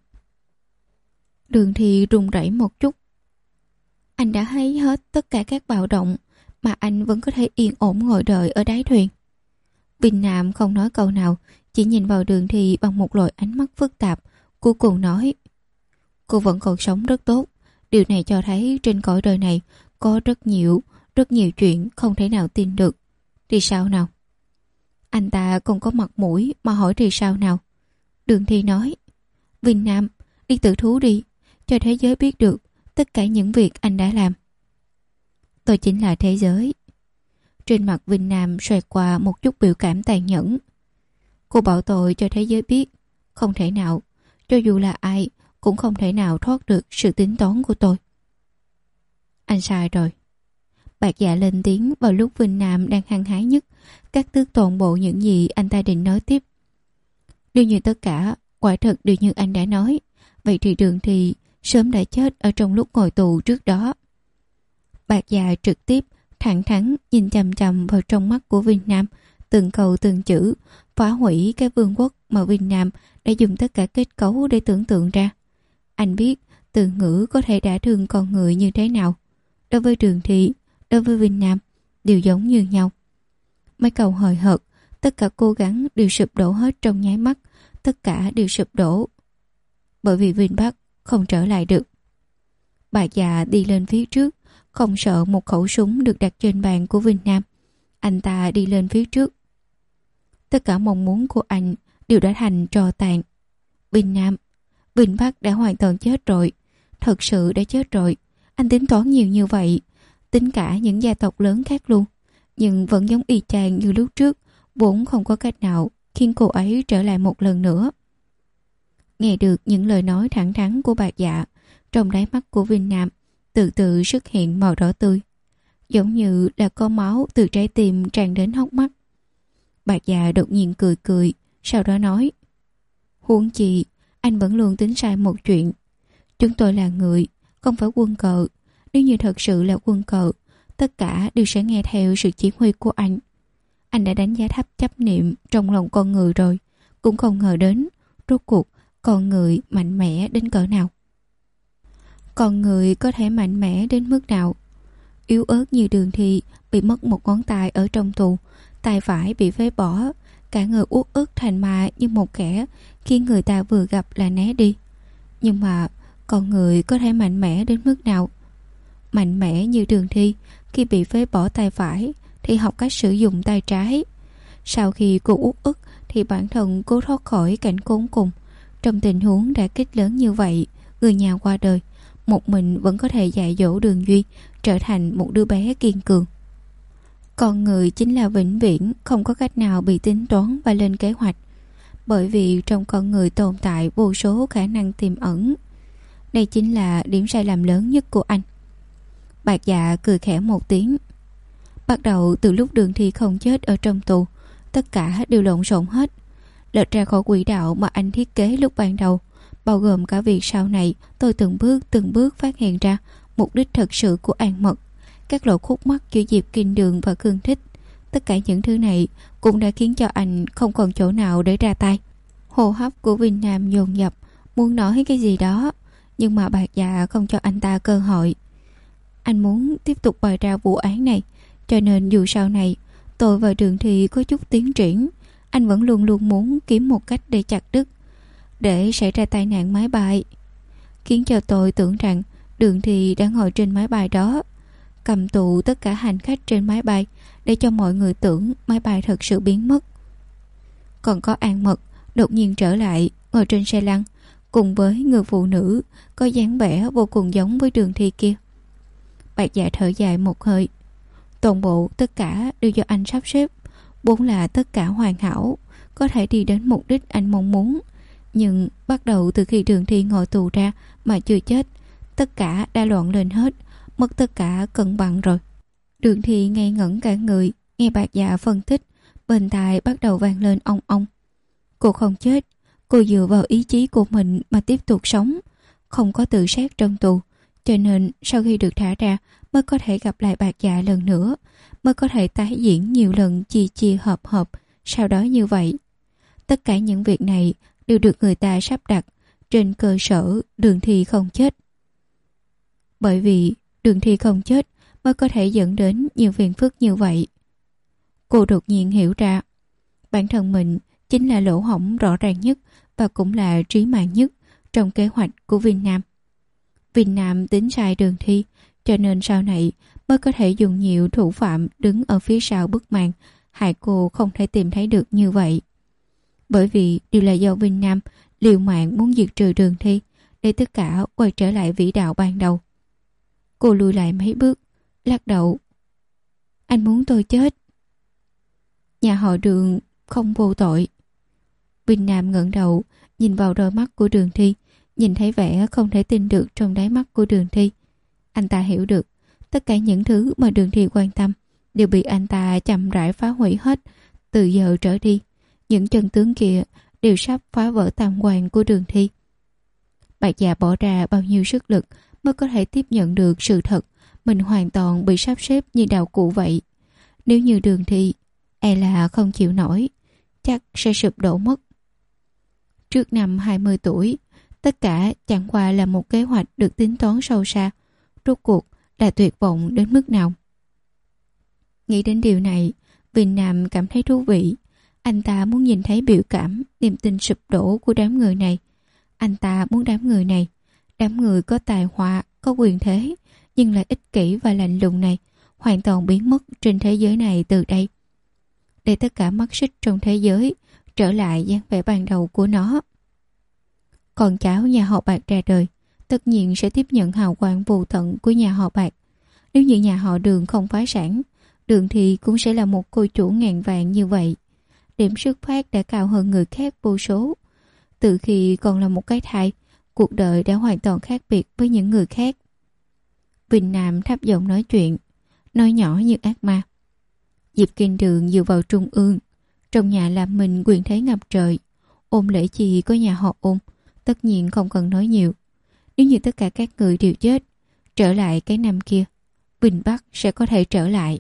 [SPEAKER 2] Đường Thi run rẩy một chút. Anh đã thấy hết tất cả các bạo động mà anh vẫn có thể yên ổn ngồi đợi ở đáy thuyền. Vinh Nam không nói câu nào, chỉ nhìn vào Đường Thi bằng một loại ánh mắt phức tạp, cuối cùng nói: Cô vẫn còn sống rất tốt. Điều này cho thấy trên cõi đời này có rất nhiều, rất nhiều chuyện không thể nào tin được. Thì sao nào? Anh ta không có mặt mũi mà hỏi thì sao nào. Đường Thi nói, Vinh Nam, đi tự thú đi, cho thế giới biết được tất cả những việc anh đã làm. Tôi chính là thế giới. Trên mặt Vinh Nam xoẹt qua một chút biểu cảm tàn nhẫn. Cô bảo tôi cho thế giới biết, không thể nào, cho dù là ai cũng không thể nào thoát được sự tính toán của tôi. Anh sai rồi. Bạc Dạ lên tiếng vào lúc Vinh Nam đang hăng hái nhất, cắt tước toàn bộ những gì anh ta định nói tiếp. Nếu như tất cả quả thật đều như anh đã nói, vậy thì Đường Thi sớm đã chết ở trong lúc ngồi tù trước đó. Bạc Dạ trực tiếp thẳng thắn nhìn chằm chằm vào trong mắt của Vinh Nam, từng câu từng chữ phá hủy cái vương quốc mà Vinh Nam đã dùng tất cả kết cấu để tưởng tượng ra. Anh biết từ ngữ có thể đả thương con người như thế nào. Đối với Đường Thi, đối với Vinh Nam đều giống như nhau. Mấy câu hời hợt, tất cả cố gắng đều sụp đổ hết trong nháy mắt, tất cả đều sụp đổ. Bởi vì Vinh Bắc không trở lại được. Bà già đi lên phía trước, không sợ một khẩu súng được đặt trên bàn của Vinh Nam. Anh ta đi lên phía trước. Tất cả mong muốn của anh đều đã thành trò tàn. Vinh Nam, Vinh Bắc đã hoàn toàn chết rồi. Thật sự đã chết rồi. Anh tính toán nhiều như vậy, tính cả những gia tộc lớn khác luôn, nhưng vẫn giống y chang như lúc trước, vốn không có cách nào khiến cô ấy trở lại một lần nữa. Nghe được những lời nói thẳng thắn của Bạc Dạ, trong đáy mắt của Vinh Nam từ từ xuất hiện màu đỏ tươi, giống như là có máu từ trái tim tràn đến hốc mắt. Bạc Dạ đột nhiên cười cười, sau đó nói, huống chi anh vẫn luôn tính sai một chuyện. Chúng tôi là người, không phải quân cờ. Nếu như thật sự là quân cờ, tất cả đều sẽ nghe theo sự chỉ huy của anh. Anh đã đánh giá thấp chấp niệm trong lòng con người rồi, cũng không ngờ đến rốt cuộc con người mạnh mẽ đến cỡ nào. Con người có thể mạnh mẽ đến mức nào? Yếu ớt như Đường Thi bị mất một ngón tay ở trong tù, tay phải bị phế bỏ, cả người uất ức thành ma như một kẻ khi người ta vừa gặp là né đi. Nhưng mà con người có thể mạnh mẽ đến mức nào? Mạnh mẽ như Đường Thi khi bị phế bỏ tay phải thì học cách sử dụng tay trái. Sau khi cô uất ức thì bản thân cố thoát khỏi cảnh khốn cùng. Trong tình huống đả kích lớn như vậy, người nhà qua đời, một mình vẫn có thể dạy dỗ Đường Duy trở thành một đứa bé kiên cường. Con người chính là vĩnh viễn không có cách nào bị tính toán và lên kế hoạch, bởi vì trong con người tồn tại vô số khả năng tiềm ẩn. Đây chính là điểm sai lầm lớn nhất của anh. Bạc Dạ cười khẽ một tiếng. Bắt đầu từ lúc Đường Thi không chết ở trong tù, tất cả đều lộn xộn hết, lệch ra khỏi quỹ đạo mà anh thiết kế lúc ban đầu, bao gồm cả việc sau này tôi từng bước từng bước phát hiện ra mục đích thật sự của An Mật, các lỗ khúc mắc giữa Diệp Kinh Đường và Khương Thích. Tất cả những thứ này cũng đã khiến cho anh không còn chỗ nào để ra tay. Hô hấp của Vinh Nam dồn dập, muốn nói cái gì đó, nhưng mà Bạc Dạ không cho anh ta cơ hội. Anh muốn tiếp tục bày ra vụ án này, cho nên dù sau này tôi và Đường Thi có chút tiến triển, anh vẫn luôn luôn muốn kiếm một cách để chặt đứt, để xảy ra tai nạn máy bay, khiến cho tôi tưởng rằng Đường Thi đã ngồi trên máy bay đó, cầm tù tất cả hành khách trên máy bay, để cho mọi người tưởng máy bay thật sự biến mất. Còn có An Mật đột nhiên trở lại, ngồi trên xe lăn cùng với người phụ nữ có dáng vẻ vô cùng giống với Đường Thi kia. Bạc Dạ thở dài một hơi. Toàn bộ tất cả đều do anh sắp xếp, vốn là tất cả hoàn hảo, có thể đi đến mục đích anh mong muốn. Nhưng bắt đầu từ khi Đường Thi ngồi tù ra mà chưa chết, tất cả đã loạn lên hết, mất tất cả cân bằng rồi. Đường Thi ngây ngẩn cả người, nghe Bạc Dạ phân tích, bên tai bắt đầu vang lên ong ong. Cô không chết, cô dựa vào ý chí của mình mà tiếp tục sống, không có tự sát trong tù, cho nên sau khi được thả ra mới có thể gặp lại Bạc Dạ lần nữa, mới có thể tái diễn nhiều lần chia chia hợp hợp, sau đó như vậy. Tất cả những việc này đều được người ta sắp đặt trên cơ sở Đường Thi không chết. Bởi vì Đường Thi không chết mới có thể dẫn đến nhiều phiền phức như vậy. Cô đột nhiên hiểu ra, bản thân mình chính là lỗ hổng rõ ràng nhất và cũng là trí mạng nhất trong kế hoạch của Vinh Nam. Vinh Nam tính sai Đường Thi, cho nên sau này mới có thể dùng nhiều thủ phạm đứng ở phía sau bức màn hại cô không thể tìm thấy được như vậy. Bởi vì đều là do Vinh Nam liều mạng muốn diệt trừ Đường Thi để tất cả quay trở lại vĩ đạo ban đầu. Cô lùi lại mấy bước, lắc đầu. Anh muốn tôi chết. Nhà họ Đường không vô tội. Vinh Nam ngẩng đầu, nhìn vào đôi mắt của Đường Thi, nhìn thấy vẻ không thể tin được trong đáy mắt của Đường Thi. Anh ta hiểu được, tất cả những thứ mà Đường Thi quan tâm đều bị anh ta chậm rãi phá hủy hết. Từ giờ trở đi, những chân tướng kia đều sắp phá vỡ tam quan của Đường Thi. Bạch Dạ bỏ ra bao nhiêu sức lực mới có thể tiếp nhận được sự thật mình hoàn toàn bị sắp xếp như đạo cụ vậy. Nếu như Đường Thi e là không chịu nổi, chắc sẽ sụp đổ mất. Trước năm hai mươi tuổi, tất cả chẳng qua là một kế hoạch được tính toán sâu xa. Rốt cuộc là tuyệt vọng đến mức nào? Nghĩ đến điều này, Vinh Nam cảm thấy thú vị. Anh ta muốn nhìn thấy biểu cảm, niềm tin sụp đổ của đám người này. Anh ta muốn đám người này, đám người có tài hoa, có quyền thế, nhưng lại ích kỷ và lạnh lùng này, hoàn toàn biến mất trên thế giới này từ đây. Để tất cả mắt xích trong thế giới trở lại dáng vẻ ban đầu của nó. Con cháu nhà họ Bạc ra đời, tất nhiên sẽ tiếp nhận hào quang vô tận của nhà họ Bạc. Nếu như nhà họ Đường không phá sản, Đường thì cũng sẽ là một cô chủ ngàn vàng như vậy. Điểm xuất phát đã cao hơn người khác vô số. Từ khi còn là một cái thai, cuộc đời đã hoàn toàn khác biệt với những người khác. Vinh Nam thấp giọng nói chuyện, nói nhỏ như ác ma. Diệp Kinh Đường dựa vào trung ương, trong nhà làm mình quyền thế ngập trời. Ôn Lễ Chi có nhà họ Ôn, tất nhiên không cần nói nhiều. Nếu như tất cả các người đều chết, trở lại cái năm kia, Vinh Bắc sẽ có thể trở lại.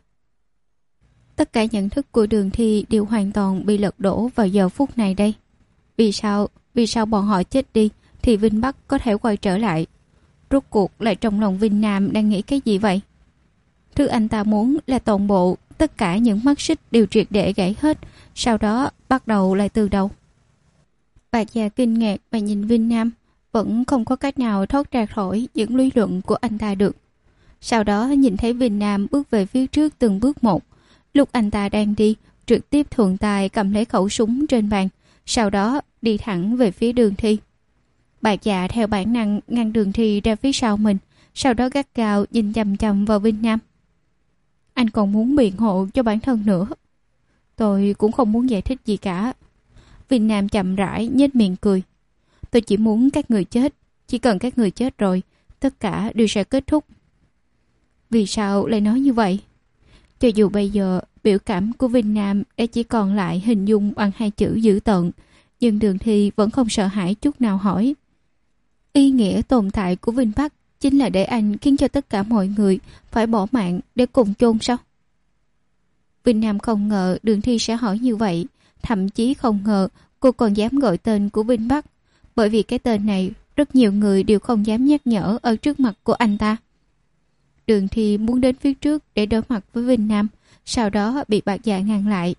[SPEAKER 2] Tất cả nhận thức của Đường Thi đều hoàn toàn bị lật đổ vào giờ phút này đây. Vì sao, vì sao bọn họ chết đi thì Vinh Bắc có thể quay trở lại? Rốt cuộc lại trong lòng Vinh Nam đang nghĩ cái gì vậy? Thứ anh ta muốn là toàn bộ tất cả những mắt xích đều triệt để gãy hết, sau đó bắt đầu lại từ đầu. Bạch Dạ kinh ngạc và nhìn Vinh Nam, vẫn không có cách nào thoát ra khỏi những lý luận của anh ta được. Sau đó nhìn thấy Vinh Nam bước về phía trước từng bước một. Lúc anh ta đang đi, trực tiếp thuận tay cầm lấy khẩu súng trên bàn, sau đó đi thẳng về phía Đường Thi. Bạch Dạ theo bản năng ngăn Đường Thi ra phía sau mình, sau đó gắt gao nhìn chằm chằm vào Vinh Nam. Anh còn muốn biện hộ cho bản thân nữa. Tôi cũng không muốn giải thích gì cả. Vinh Nam chậm rãi nhếch miệng cười. Tôi chỉ muốn các người chết. Chỉ cần các người chết rồi, tất cả đều sẽ kết thúc. Vì sao lại nói như vậy? Cho dù bây giờ biểu cảm của Vinh Nam đã chỉ còn lại hình dung bằng hai chữ dữ tợn, nhưng Đường Thi vẫn không sợ hãi chút nào hỏi. Ý nghĩa tồn tại của Vinh Bắc chính là để anh khiến cho tất cả mọi người phải bỏ mạng để cùng chôn sao? Vinh Nam không ngờ Đường Thi sẽ hỏi như vậy, thậm chí không ngờ cô còn dám gọi tên của Vinh Bắc, bởi vì cái tên này rất nhiều người đều không dám nhắc nhở ở trước mặt của anh ta. Đường Thi muốn đến phía trước để đối mặt với Vinh Nam, sau đó bị Bạch Dạ ngăn lại.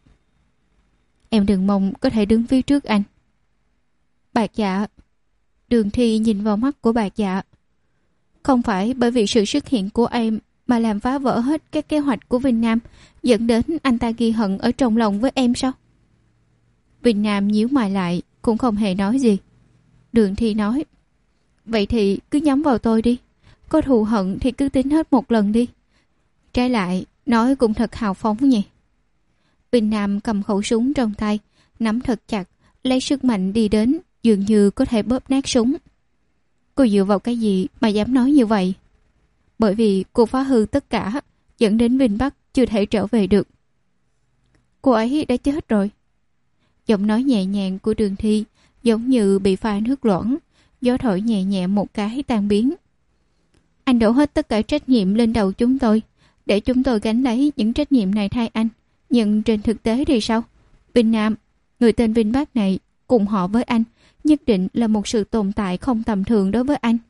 [SPEAKER 2] Em đừng mong có thể đứng phía trước anh. Bạch Dạ. Đường Thi nhìn vào mắt của Bạch Dạ. Không phải bởi vì sự xuất hiện của em mà làm phá vỡ hết các kế hoạch của Vinh Nam, dẫn đến anh ta ghi hận ở trong lòng với em sao? Vinh Nam nhíu mày lại, cũng không hề nói gì. Đường Thi nói, vậy thì cứ nhắm vào tôi đi. Có thù hận thì cứ tính hết một lần đi. Trái lại, nói cũng thật hào phóng nhỉ. Vinh Nam cầm khẩu súng trong tay, nắm thật chặt, lấy sức mạnh đi đến, dường như có thể bóp nát súng. Cô dựa vào cái gì mà dám nói như vậy? Bởi vì cô phá hư tất cả, dẫn đến Vinh Bắc chưa thể trở về được. Cô ấy đã chết rồi. Giọng nói nhẹ nhàng của Đường Thi giống như bị pha nước loãng, gió thổi nhẹ nhẹ một cái tan biến. Anh đổ hết tất cả trách nhiệm lên đầu chúng tôi, để chúng tôi gánh lấy những trách nhiệm này thay anh. Nhưng trên thực tế thì sao? Vinh Nam, người tên Vinh Bắc này, cùng họ với anh, nhất định là một sự tồn tại không tầm thường đối với anh.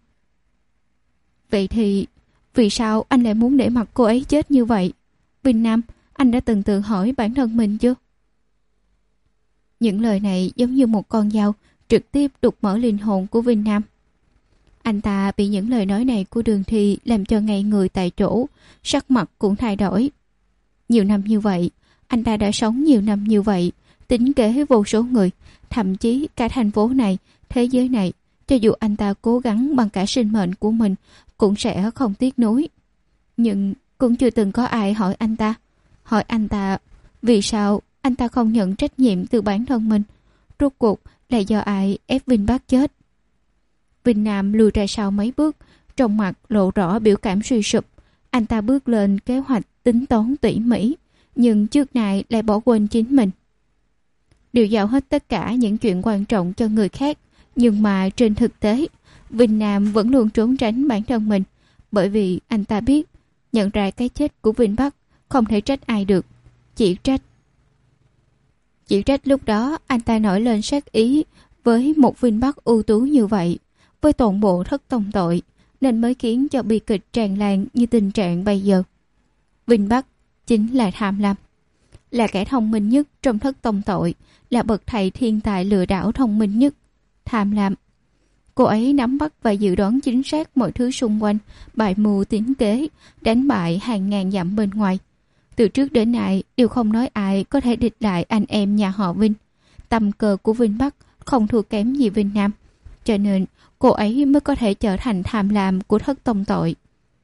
[SPEAKER 2] Vậy thì, vì sao anh lại muốn để mặc cô ấy chết như vậy? Vinh Nam, anh đã từng tự hỏi bản thân mình chưa? Những lời này giống như một con dao trực tiếp đục mở linh hồn của Vinh Nam. Anh ta bị những lời nói này của Đường Thi làm cho ngây người tại chỗ, sắc mặt cũng thay đổi. Nhiều năm như vậy, Anh ta đã sống nhiều năm như vậy, tính kế vô số người, thậm chí cả thành phố này, thế giới này, cho dù anh ta cố gắng bằng cả sinh mệnh của mình cũng sẽ không tiếc nuối. Nhưng cũng chưa từng có ai hỏi anh ta, hỏi anh ta vì sao anh ta không nhận trách nhiệm từ bản thân mình. Rốt cuộc là do ai ép Vinh Bắc chết? Vinh Nam lùi ra sau mấy bước, trong mặt lộ rõ biểu cảm suy sụp. Anh ta bước lên kế hoạch tính toán tỉ mỉ, nhưng trước này lại bỏ quên chính mình. Đều giao hết tất cả những chuyện quan trọng cho người khác, nhưng mà trên thực tế, Vinh Nam vẫn luôn trốn tránh bản thân mình, bởi vì anh ta biết nhận ra cái chết của Vinh Bắc không thể trách ai được, chỉ trách. Chỉ trách lúc đó anh ta nổi lên sát ý với một Vinh Bắc ưu tú như vậy, với toàn bộ thất tông tội, nên mới khiến cho bi kịch tràn lan như tình trạng bây giờ. Vinh Bắc chính là tham lam, là kẻ thông minh nhất trong thất tông tội, là bậc thầy thiên tài lừa đảo thông minh nhất. Tham lam. Cô ấy nắm bắt và dự đoán chính xác mọi thứ xung quanh, bày mưu tính kế, đánh bại hàng ngàn dặm bên ngoài. Từ trước đến nay đều không nói ai có thể địch lại anh em nhà họ Vinh. Tầm cờ của Vinh Bắc không thua kém gì Vinh Nam, cho nên cô ấy mới có thể trở thành tham lam của thất tông tội.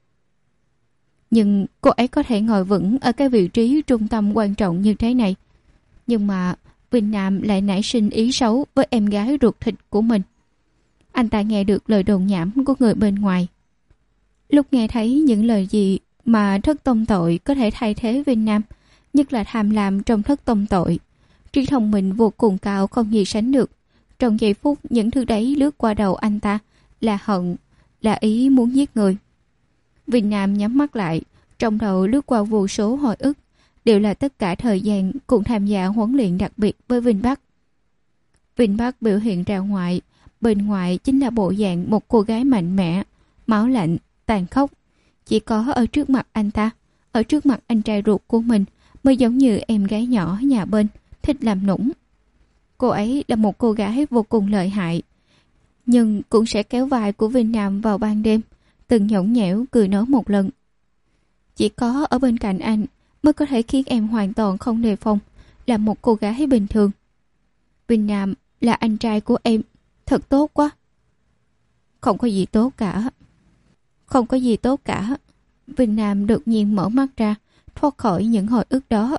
[SPEAKER 2] Nhưng cô ấy có thể ngồi vững ở cái vị trí trung tâm quan trọng như thế này. Nhưng mà Vinh Nam lại nảy sinh ý xấu với em gái ruột thịt của mình. Anh ta nghe được lời đồn nhảm của người bên ngoài. Lúc nghe thấy những lời gì mà thất tông tội có thể thay thế Vinh Nam, nhất là tham lam trong thất tông tội, trí thông minh vô cùng cao không gì sánh được. Trong giây phút những thứ đấy lướt qua đầu anh ta là hận, là ý muốn giết người. Vinh Nam nhắm mắt lại, trong đầu lướt qua vô số hồi ức, đều là tất cả thời gian cùng tham gia huấn luyện đặc biệt với Vinh Bắc. Vinh Bắc biểu hiện ra ngoài, bên ngoài chính là bộ dạng một cô gái mạnh mẽ, máu lạnh, tàn khốc. Chỉ có ở trước mặt anh ta, ở trước mặt anh trai ruột của mình, mới giống như em gái nhỏ nhà bên, thích làm nũng. Cô ấy là một cô gái vô cùng lợi hại, nhưng cũng sẽ kéo vai của Vinh Nam vào ban đêm, từng nhõng nhẽo cười nói một lần. Chỉ có ở bên cạnh anh mới có thể khiến em hoàn toàn không đề phòng, là một cô gái bình thường. Vinh Nam là anh trai của em, thật tốt quá. Không có gì tốt cả. Không có gì tốt cả. Vinh Nam đột nhiên mở mắt ra, thoát khỏi những hồi ức đó.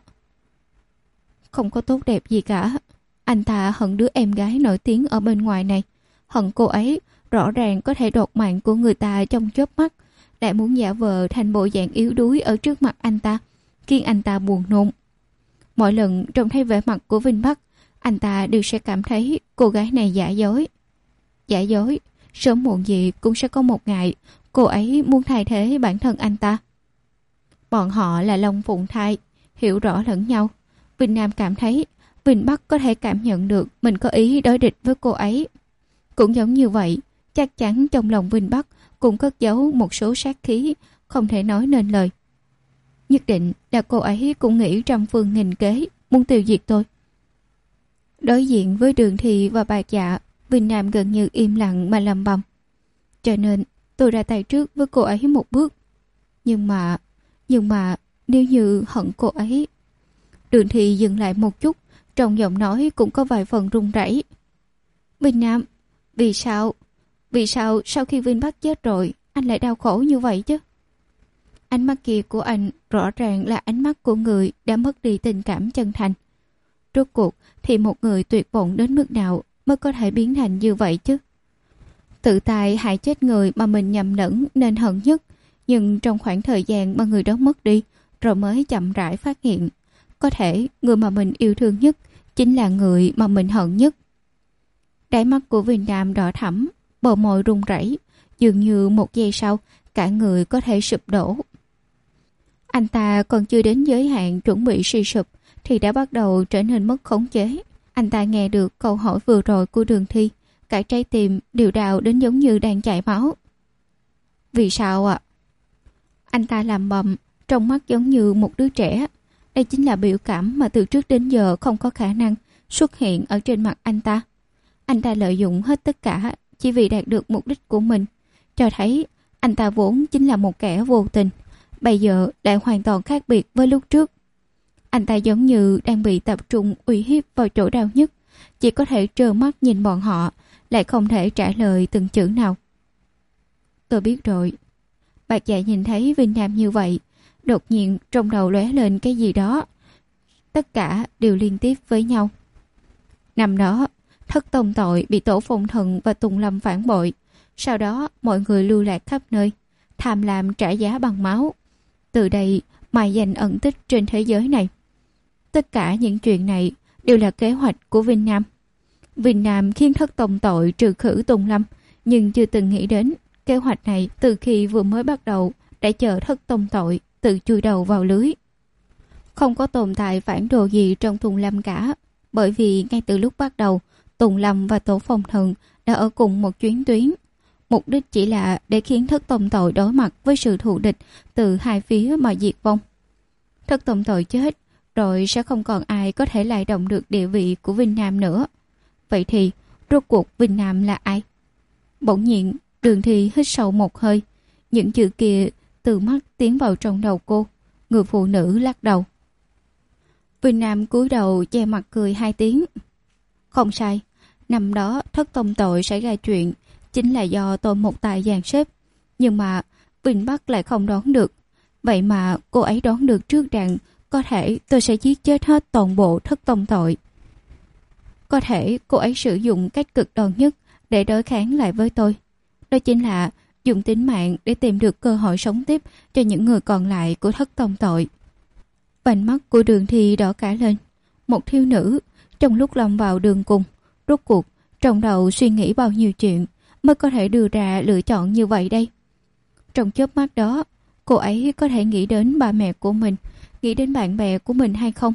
[SPEAKER 2] Không có tốt đẹp gì cả. Anh ta hận đứa em gái nổi tiếng ở bên ngoài này. Hận cô ấy rõ ràng có thể đoạt mạng của người ta trong chớp mắt, lại muốn giả vờ thành bộ dạng yếu đuối ở trước mặt anh ta, khiến anh ta buồn nôn. Mỗi lần trông thấy vẻ mặt của Vinh Bắc, anh ta đều sẽ cảm thấy cô gái này giả dối. Giả dối, sớm muộn gì cũng sẽ có một ngày cô ấy muốn thay thế bản thân anh ta. Bọn họ là long phụng thai, hiểu rõ lẫn nhau. Vinh Nam cảm thấy Vinh Bắc có thể cảm nhận được mình có ý đối địch với cô ấy. Cũng giống như vậy, chắc chắn trong lòng Vinh Bắc cũng cất giấu một số sát khí không thể nói nên lời. Nhất định là cô ấy cũng nghĩ trăm phương nghìn kế muốn tiêu diệt tôi. Đối diện với Đường Thị và Bạc Dạ, Vinh Nam gần như im lặng mà lầm bầm. Cho nên tôi ra tay trước với cô ấy một bước. Nhưng mà, nhưng mà nếu như hận cô ấy. Đường Thị dừng lại một chút, trong giọng nói cũng có vài phần run rẩy. Vinh Nam, vì sao, vì sao sau khi Vinh Bắc chết rồi, anh lại đau khổ như vậy chứ? Ánh mắt kia của anh rõ ràng là ánh mắt của người đã mất đi tình cảm chân thành. Rốt cuộc thì một người tuyệt vọng đến mức nào mới có thể biến thành như vậy chứ? Tự tài hại chết người mà mình nhầm lẫn nên hận nhất, nhưng trong khoảng thời gian mà người đó mất đi, rồi mới chậm rãi phát hiện, có thể người mà mình yêu thương nhất chính là người mà mình hận nhất. Đáy mắt của Vinh Nam đỏ thẫm, bờ môi run rẩy, dường như một giây sau cả người có thể sụp đổ. Anh ta còn chưa đến giới hạn chuẩn bị suy sụp thì đã bắt đầu trở nên mất khống chế. Anh ta nghe được câu hỏi vừa rồi của Đường Thi, cả trái tim đều đào đến giống như đang chảy máu. Vì sao ạ? À? Anh ta làm bầm, trong mắt giống như một đứa trẻ. Đây chính là biểu cảm mà từ trước đến giờ không có khả năng xuất hiện ở trên mặt anh ta. Anh ta lợi dụng hết tất cả chỉ vì đạt được mục đích của mình, cho thấy anh ta vốn chính là một kẻ vô tình, bây giờ lại hoàn toàn khác biệt với lúc trước. Anh ta giống như đang bị tập trung uy hiếp vào chỗ đau nhất, chỉ có thể trơ mắt nhìn bọn họ, lại không thể trả lời từng chữ nào. Tôi biết rồi. Bạc Dạ nhìn thấy Vinh Nam như vậy, đột nhiên trong đầu lóe lên cái gì đó. Tất cả đều liên tiếp với nhau. Năm đó, Thất Tông Tội bị Tổ Phong Thần và Tùng Lâm phản bội. Sau đó mọi người lưu lạc khắp nơi, tham lam trả giá bằng máu. Từ đây mài danh ẩn tích trên thế giới này. Tất cả những chuyện này đều là kế hoạch của Vinh Nam. Vinh Nam khiến Thất Tông Tội trừ khử Tùng Lâm, nhưng chưa từng nghĩ đến kế hoạch này từ khi vừa mới bắt đầu đã chờ Thất Tông Tội tự chui đầu vào lưới. Không có tồn tại phản đồ gì trong Tùng Lâm cả, bởi vì ngay từ lúc bắt đầu Tùng Lâm và Tổ Phong Thần đã ở cùng một chuyến tuyến. Mục đích chỉ là để khiến Thất Tông Tội đối mặt với sự thù địch từ hai phía mà diệt vong. Thất Tông Tội chết, rồi sẽ không còn ai có thể lay động được địa vị của Vinh Nam nữa. Vậy thì rốt cuộc Vinh Nam là ai? Bỗng nhiên Đường Thi hít sâu một hơi, những chữ kia từ mắt tiến vào trong đầu cô. Người phụ nữ lắc đầu. Vinh Nam cúi đầu che mặt cười hai tiếng. Không sai, năm đó Thất Tông Tội xảy ra chuyện chính là do tôi một tài dàn xếp, nhưng mà Vinh Bắc lại không đoán được. Vậy mà cô ấy đoán được trước rằng có thể tôi sẽ giết chết hết toàn bộ Thất Tông Tội. Có thể cô ấy sử dụng cách cực đoan nhất để đối kháng lại với tôi. Đó chính là dùng tính mạng để tìm được cơ hội sống tiếp cho những người còn lại của Thất Tông Tội. Vành mắt của Đường Thi đỏ cả lên. Một thiếu nữ trong lúc lâm vào đường cùng, rốt cuộc trong đầu suy nghĩ bao nhiêu chuyện mới có thể đưa ra lựa chọn như vậy đây. Trong chớp mắt đó, cô ấy có thể nghĩ đến ba mẹ của mình, nghĩ đến bạn bè của mình hay không?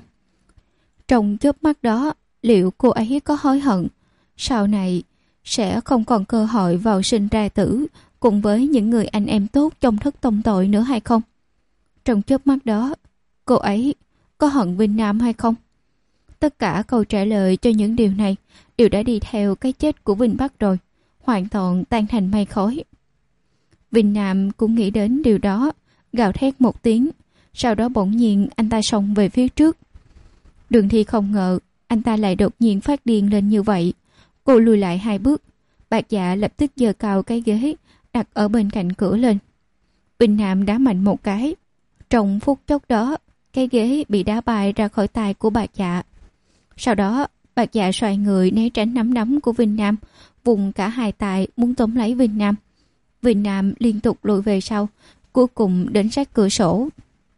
[SPEAKER 2] Trong chớp mắt đó, liệu cô ấy có hối hận sau này sẽ không còn cơ hội vào sinh ra tử cùng với những người anh em tốt trong Thất Tông Tội nữa hay không? Trong chớp mắt đó, cô ấy có hận Vinh Nam hay không? Tất cả câu trả lời cho những điều này đều đã đi theo cái chết của Vinh Bắc rồi, hoàn toàn tan thành mây khói. Vinh Nam cũng nghĩ đến điều đó, gào thét một tiếng, sau đó bỗng nhiên anh ta xông về phía trước. Đường Thi không ngờ anh ta lại đột nhiên phát điên lên như vậy. Cô lùi lại hai bước. Bạc Dạ lập tức giơ cao cái ghế đặt ở bên cạnh cửa lên. Vinh Nam đá mạnh một cái. Trong phút chốc đó, cái ghế bị đá bay ra khỏi tay của Bạc Dạ. Sau đó Bạc Dạ xoay người né tránh nắm đấm của Vinh Nam, vùng cả hai tay muốn tóm lấy Vinh Nam. Vinh Nam liên tục lùi về sau, cuối cùng đến sát cửa sổ.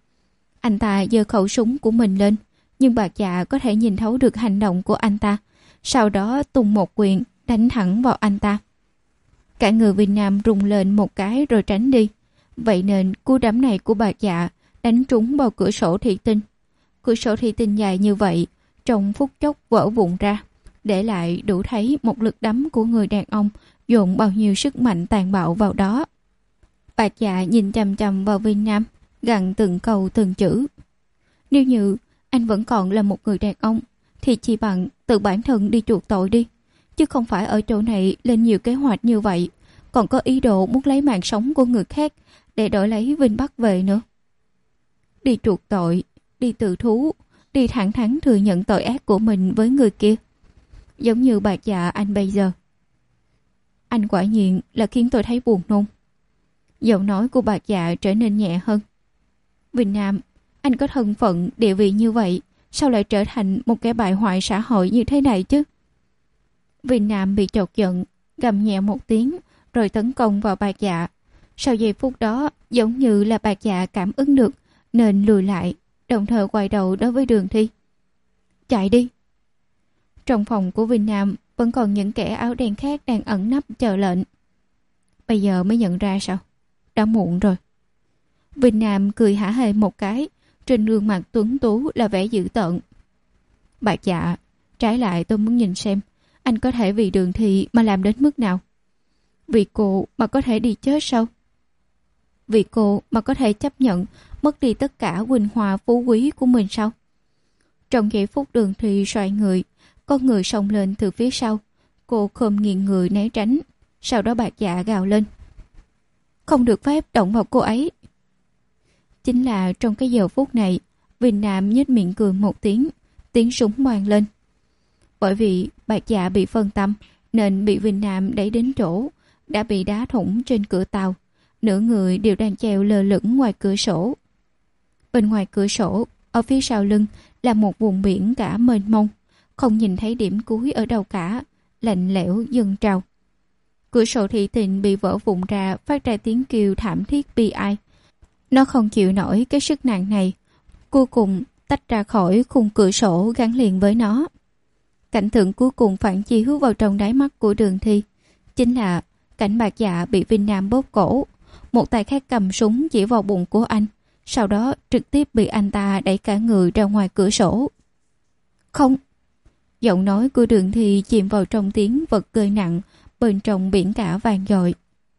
[SPEAKER 2] Anh ta giơ khẩu súng của mình lên, nhưng Bạc Dạ có thể nhìn thấu được hành động của anh ta, sau đó tung một quyền đánh thẳng vào anh ta. Cả người Vinh Nam rung lên một cái rồi tránh đi. Vậy nên cú đấm này của Bạc Dạ đánh trúng vào cửa sổ thủy tinh. Cửa sổ thủy tinh dài như vậy, trong phút chốc vỡ vụn ra, để lại đủ thấy một lực đấm của người đàn ông dồn bao nhiêu sức mạnh tàn bạo vào đó. Bạc Dạ nhìn chằm chằm vào Vinh Nam, gằn từng câu từng chữ. Nếu như anh vẫn còn là một người đàn ông, thì chỉ bằng tự bản thân đi chuộc tội đi, chứ không phải ở chỗ này lên nhiều kế hoạch như vậy, còn có ý đồ muốn lấy mạng sống của người khác để đổi lấy Vinh Bắc về nữa. Đi chuộc tội, đi tự thú, đi thẳng thắn thừa nhận tội ác của mình với người kia. Giống như Bạc Dạ anh bây giờ. Anh quả nhiên là khiến tôi thấy buồn nôn. Giọng nói của Bạc Dạ trở nên nhẹ hơn. Vinh Nam, anh có thân phận, địa vị như vậy, sao lại trở thành một kẻ bại hoại xã hội như thế này chứ? Vinh Nam bị chột giận, gầm nhẹ một tiếng, rồi tấn công vào Bạc Dạ. Sau giây phút đó, giống như là Bạc Dạ cảm ứng được, nên lùi lại, đồng thời quay đầu đối với Đường Thi. Chạy đi! Trong phòng của Vinh Nam vẫn còn những kẻ áo đen khác đang ẩn nấp chờ lệnh. Bây giờ mới nhận ra sao? Đã muộn rồi. Vinh Nam cười hả hê một cái, trên gương mặt tuấn tú là vẻ dữ tợn. Bạc Dạ, trái lại tôi muốn nhìn xem anh có thể vì Đường Thi mà làm đến mức nào. Vì cô mà có thể đi chết sao? Vì cô mà có thể chấp nhận mất đi tất cả huỳnh hòa phú quý của mình sao? Trong giây phút Đường Thi xoay người, con người xông lên từ phía sau. Cô khom nghiêng người né tránh. Sau đó Bạc Dạ gào lên. Không được phép động vào cô ấy. Chính là trong cái giờ phút này, Vinh Nam nhếch miệng cười một tiếng, tiếng súng vang lên. Bởi vì Bạc Dạ bị phân tâm nên bị Vinh Nam đẩy đến chỗ đã bị đá thủng trên cửa tàu. Nửa người đều đang treo lơ lửng ngoài cửa sổ. Bên ngoài cửa sổ, ở phía sau lưng là một vùng biển cả mênh mông, không nhìn thấy điểm cuối ở đâu cả, lạnh lẽo dâng trào. Cửa sổ thị tình bị vỡ vụn ra, phát ra tiếng kêu thảm thiết bi ai. Nó không chịu nổi cái sức nặng này, cuối cùng tách ra khỏi khung cửa sổ gắn liền với nó. Cảnh tượng cuối cùng phản chiếu vào trong đáy mắt của Đường Thi chính là cảnh Bạc Dạ bị Vinh Nam bóp cổ, một tay khác cầm súng chỉ vào bụng của anh, sau đó trực tiếp bị anh ta đẩy cả người ra ngoài cửa sổ. Không! Giọng nói của Đường Thi chìm vào trong tiếng vật cơi nặng bên trong biển cả vang dội.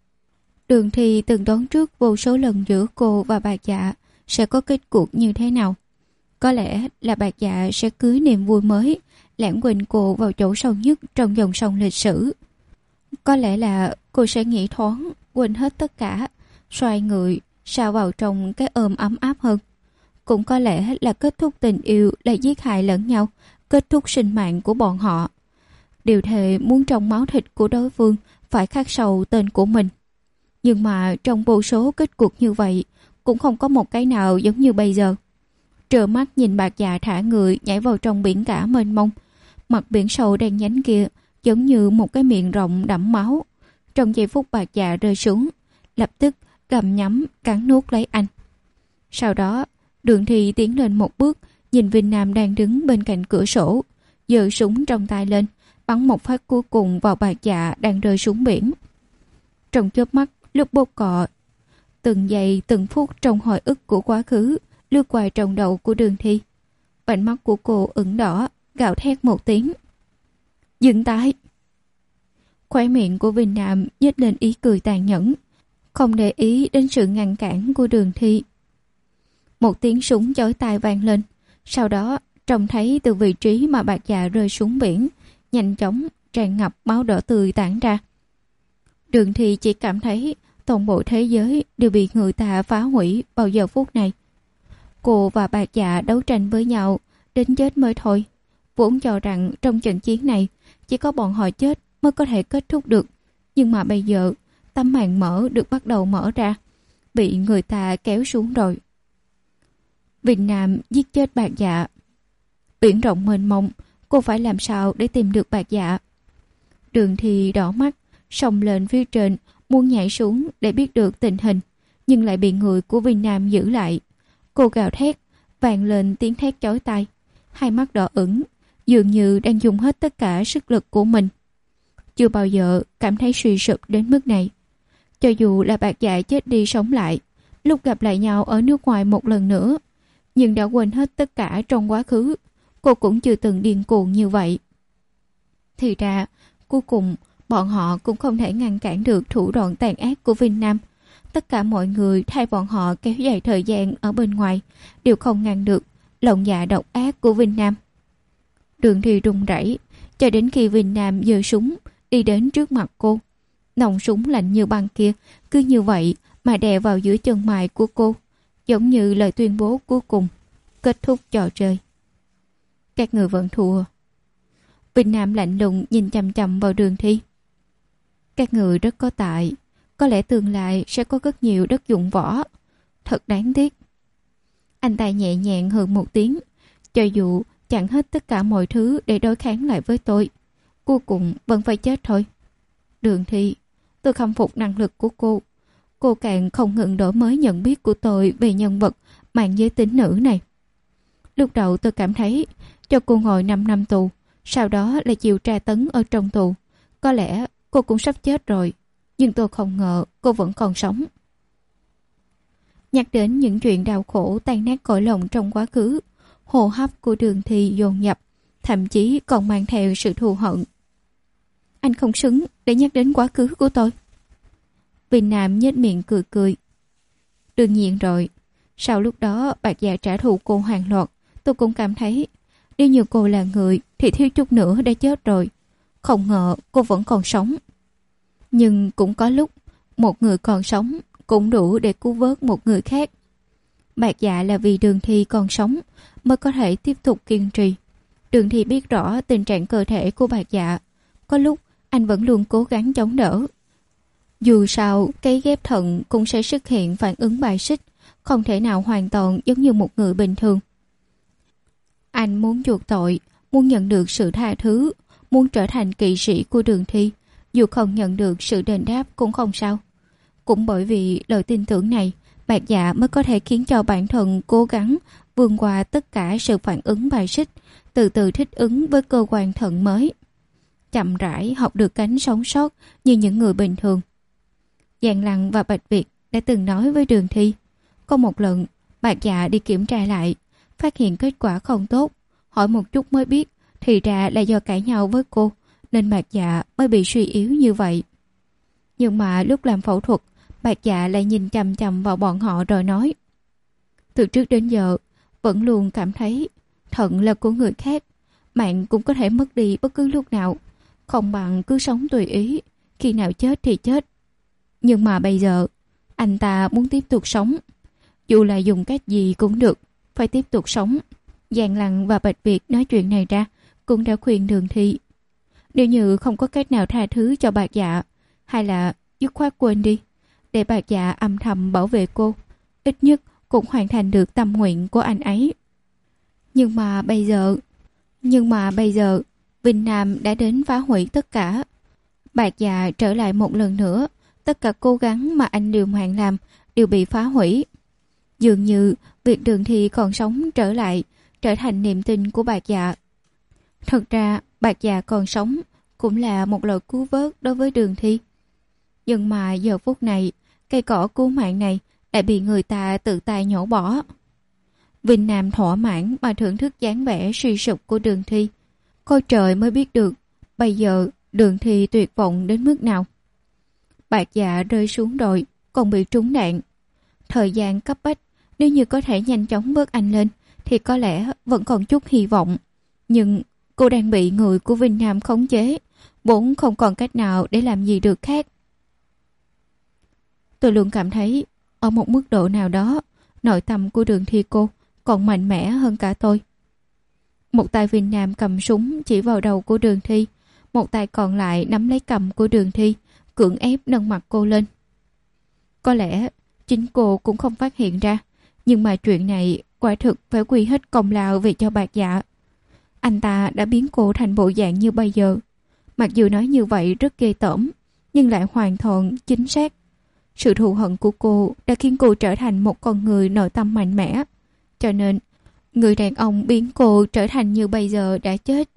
[SPEAKER 2] Đường Thi từng đoán trước vô số lần giữa cô và Bạc Dạ sẽ có kết cuộc như thế nào. Có lẽ là Bạc Dạ sẽ cưới niềm vui mới, lãng quên cô vào chỗ sâu nhất trong dòng sông lịch sử. Có lẽ là cô sẽ nghĩ thoáng, quên hết tất cả, xoay người, sao vào trong cái ôm ấm áp hơn. Cũng có lẽ là kết thúc tình yêu là giết hại lẫn nhau, kết thúc sinh mạng của bọn họ. Điều thề muốn trong máu thịt của đối phương phải khắc sâu tên của mình. Nhưng mà trong vô số kết cuộc như vậy, cũng không có một cái nào giống như bây giờ. Trơ mắt nhìn Bạc Dạ thả người nhảy vào trong biển cả mênh mông. Mặt biển sâu đen nhánh kia giống như một cái miệng rộng đẫm máu. Trong giây phút Bạc Dạ rơi xuống, lập tức gặm nhắm cắn nuốt lấy anh. Sau đó, Đường Thi tiến lên một bước, nhìn Vinh Nam đang đứng bên cạnh cửa sổ, giơ súng trong tay lên, bắn một phát cuối cùng vào Bạc Dạ đang rơi xuống biển. Trong chớp mắt, lúc bóp cọ, từng giây từng phút trong hồi ức của quá khứ lướt qua trong đầu của Đường Thi. Vành mắt của cô ửng đỏ, gào thét một tiếng. Dừng tay! Khóe miệng của Vinh Nam nhếch lên ý cười tàn nhẫn, không để ý đến sự ngăn cản của Đường Thi. Một tiếng súng chói tai vang lên, sau đó trông thấy từ vị trí mà Bạc Dạ rơi xuống biển, nhanh chóng tràn ngập máu đỏ tươi tản ra. Đường Thi chỉ cảm thấy toàn bộ thế giới đều bị người ta phá hủy vào giờ phút này. Cô và Bạc Dạ đấu tranh với nhau đến chết mới thôi. Vốn cho rằng trong trận chiến này chỉ có bọn họ chết mới có thể kết thúc được, nhưng mà bây giờ tấm màn mở được bắt đầu mở ra, bị người ta kéo xuống rồi. Việt Nam giết chết Bạc Dạ. Biển rộng mênh mông, cô phải làm sao để tìm được Bạc Dạ? Đường Thi đỏ mắt, xông lên phía trên, muốn nhảy xuống để biết được tình hình, nhưng lại bị người của Việt Nam giữ lại. Cô gào thét, vang lên tiếng thét chói tai, hai mắt đỏ ửng, dường như đang dùng hết tất cả sức lực của mình. Chưa bao giờ cảm thấy suy sụp đến mức này. Cho dù là Bạc Dạ chết đi sống lại, lúc gặp lại nhau ở nước ngoài một lần nữa, nhưng đã quên hết tất cả trong quá khứ, cô cũng chưa từng điên cuồng như vậy. Thì ra, cuối cùng, bọn họ cũng không thể ngăn cản được thủ đoạn tàn ác của Vinh Nam. Tất cả mọi người thay bọn họ kéo dài thời gian ở bên ngoài đều không ngăn được lòng dạ độc ác của Vinh Nam. Đường Thi run rẩy cho đến khi Vinh Nam giơ súng đi đến trước mặt cô. Nòng súng lạnh như băng kia cứ như vậy mà đè vào giữa chân mày của cô, giống như lời tuyên bố cuối cùng, kết thúc trò chơi. Các người vẫn thua. Vinh Nam lạnh lùng nhìn chằm chằm vào Đường Thi. Các người rất có tài, có lẽ tương lai sẽ có rất nhiều đất dụng võ. Thật đáng tiếc. Anh ta nhẹ nhàng hừ một tiếng. Cho dù chẳng hết tất cả mọi thứ để đối kháng lại với tôi, cuối cùng vẫn phải chết thôi. Đường Thi, tôi khâm phục năng lực của cô. Cô càng không ngừng đổi mới nhận biết của tôi về nhân vật mang giới tính nữ này. Lúc đầu tôi cảm thấy cho cô ngồi năm năm tù, sau đó là chịu tra tấn ở trong tù, có lẽ cô cũng sắp chết rồi. Nhưng tôi không ngờ cô vẫn còn sống. Nhắc đến những chuyện đau khổ tan nát cõi lòng trong quá khứ, hô hấp của Đường Thi dồn dập, thậm chí còn mang theo sự thù hận. Anh không xứng để nhắc đến quá khứ của tôi. Vinh Nam nhếch miệng cười cười. Đương nhiên rồi, sau lúc đó Bạc Dạ trả thù cô hàng loạt, tôi cũng cảm thấy nếu như cô là người thì thiếu chút nữa đã chết rồi. Không ngờ cô vẫn còn sống. Nhưng cũng có lúc một người còn sống cũng đủ để cứu vớt một người khác. Bạc Dạ là vì Đường Thi còn sống mới có thể tiếp tục kiên trì. Đường Thi biết rõ tình trạng cơ thể của Bạc Dạ. Có lúc anh vẫn luôn cố gắng chống đỡ. Dù sao, cấy ghép thận cũng sẽ xuất hiện phản ứng bài xích, không thể nào hoàn toàn giống như một người bình thường. Anh muốn chuộc tội, muốn nhận được sự tha thứ, muốn trở thành kỵ sĩ của Đường Thi. Dù không nhận được sự đền đáp cũng không sao. Cũng bởi vì lời tin tưởng này, Bạc Dạ mới có thể khiến cho bản thân cố gắng vượt qua tất cả sự phản ứng bài xích, từ từ thích ứng với cơ quan thận mới. Chậm rãi học được cánh sống sót như những người bình thường. Giang Lăng và Bạch Việt đã từng nói với Đường Thi. Có một lần, Bạc Dạ đi kiểm tra lại, phát hiện kết quả không tốt. Hỏi một chút mới biết, thì ra là do cãi nhau với cô, nên Bạc Dạ mới bị suy yếu như vậy. Nhưng mà lúc làm phẫu thuật, Bạc Dạ lại nhìn chằm chằm vào bọn họ rồi nói: từ trước đến giờ, vẫn luôn cảm thấy thận là của người khác, mạng cũng có thể mất đi bất cứ lúc nào, không bằng cứ sống tùy ý, khi nào chết thì chết. Nhưng mà bây giờ, anh ta muốn tiếp tục sống, dù là dùng cách gì cũng được, phải tiếp tục sống. Giang Lăng và Bạch Việt nói chuyện này ra, cũng đã khuyên Đường Thi. Nếu như không có cách nào tha thứ cho Bạc Dạ, hay là dứt khoát quên đi, để Bạc Dạ âm thầm bảo vệ cô, ít nhất cũng hoàn thành được tâm nguyện của anh ấy. Nhưng mà bây giờ, nhưng mà bây giờ, Vinh Nam đã đến phá hủy tất cả. Bạc Dạ trở lại một lần nữa, tất cả cố gắng mà anh Điều Hoàng làm đều bị phá hủy. Dường như việc Đường Thi còn sống trở lại, trở thành niềm tin của Bạc Dạ. Thật ra, Bạc Dạ còn sống cũng là một lời cứu vớt đối với Đường Thi. Nhưng mà giờ phút này, cây cỏ cứu mạng này lại bị người ta tự tay nhổ bỏ. Vinh Nam thỏa mãn mà thưởng thức dáng vẻ suy sụp của Đường Thi. Coi trời mới biết được bây giờ Đường Thi tuyệt vọng đến mức nào. Bạc Dạ rơi xuống rồi, còn bị trúng đạn. Thời gian cấp bách, nếu như có thể nhanh chóng vớt anh lên thì có lẽ vẫn còn chút hy vọng. Nhưng cô đang bị người của Vinh Nam khống chế, vốn không còn cách nào để làm gì được khác. Tôi luôn cảm thấy, ở một mức độ nào đó, nội tâm của Đường Thi cô còn mạnh mẽ hơn cả tôi. Một tay Vinh Nam cầm súng chỉ vào đầu của Đường Thi, một tay còn lại nắm lấy cằm của Đường Thi, cưỡng ép nâng mặt cô lên. Có lẽ chính cô cũng không phát hiện ra, nhưng mà chuyện này quả thực phải quy hết công lao về cho Bạc Dạ. Anh ta đã biến cô thành bộ dạng như bây giờ. Mặc dù nói như vậy rất ghê tởm, nhưng lại hoàn toàn chính xác. Sự thù hận của cô đã khiến cô trở thành một con người nội tâm mạnh mẽ. Cho nên, người đàn ông biến cô trở thành như bây giờ đã chết.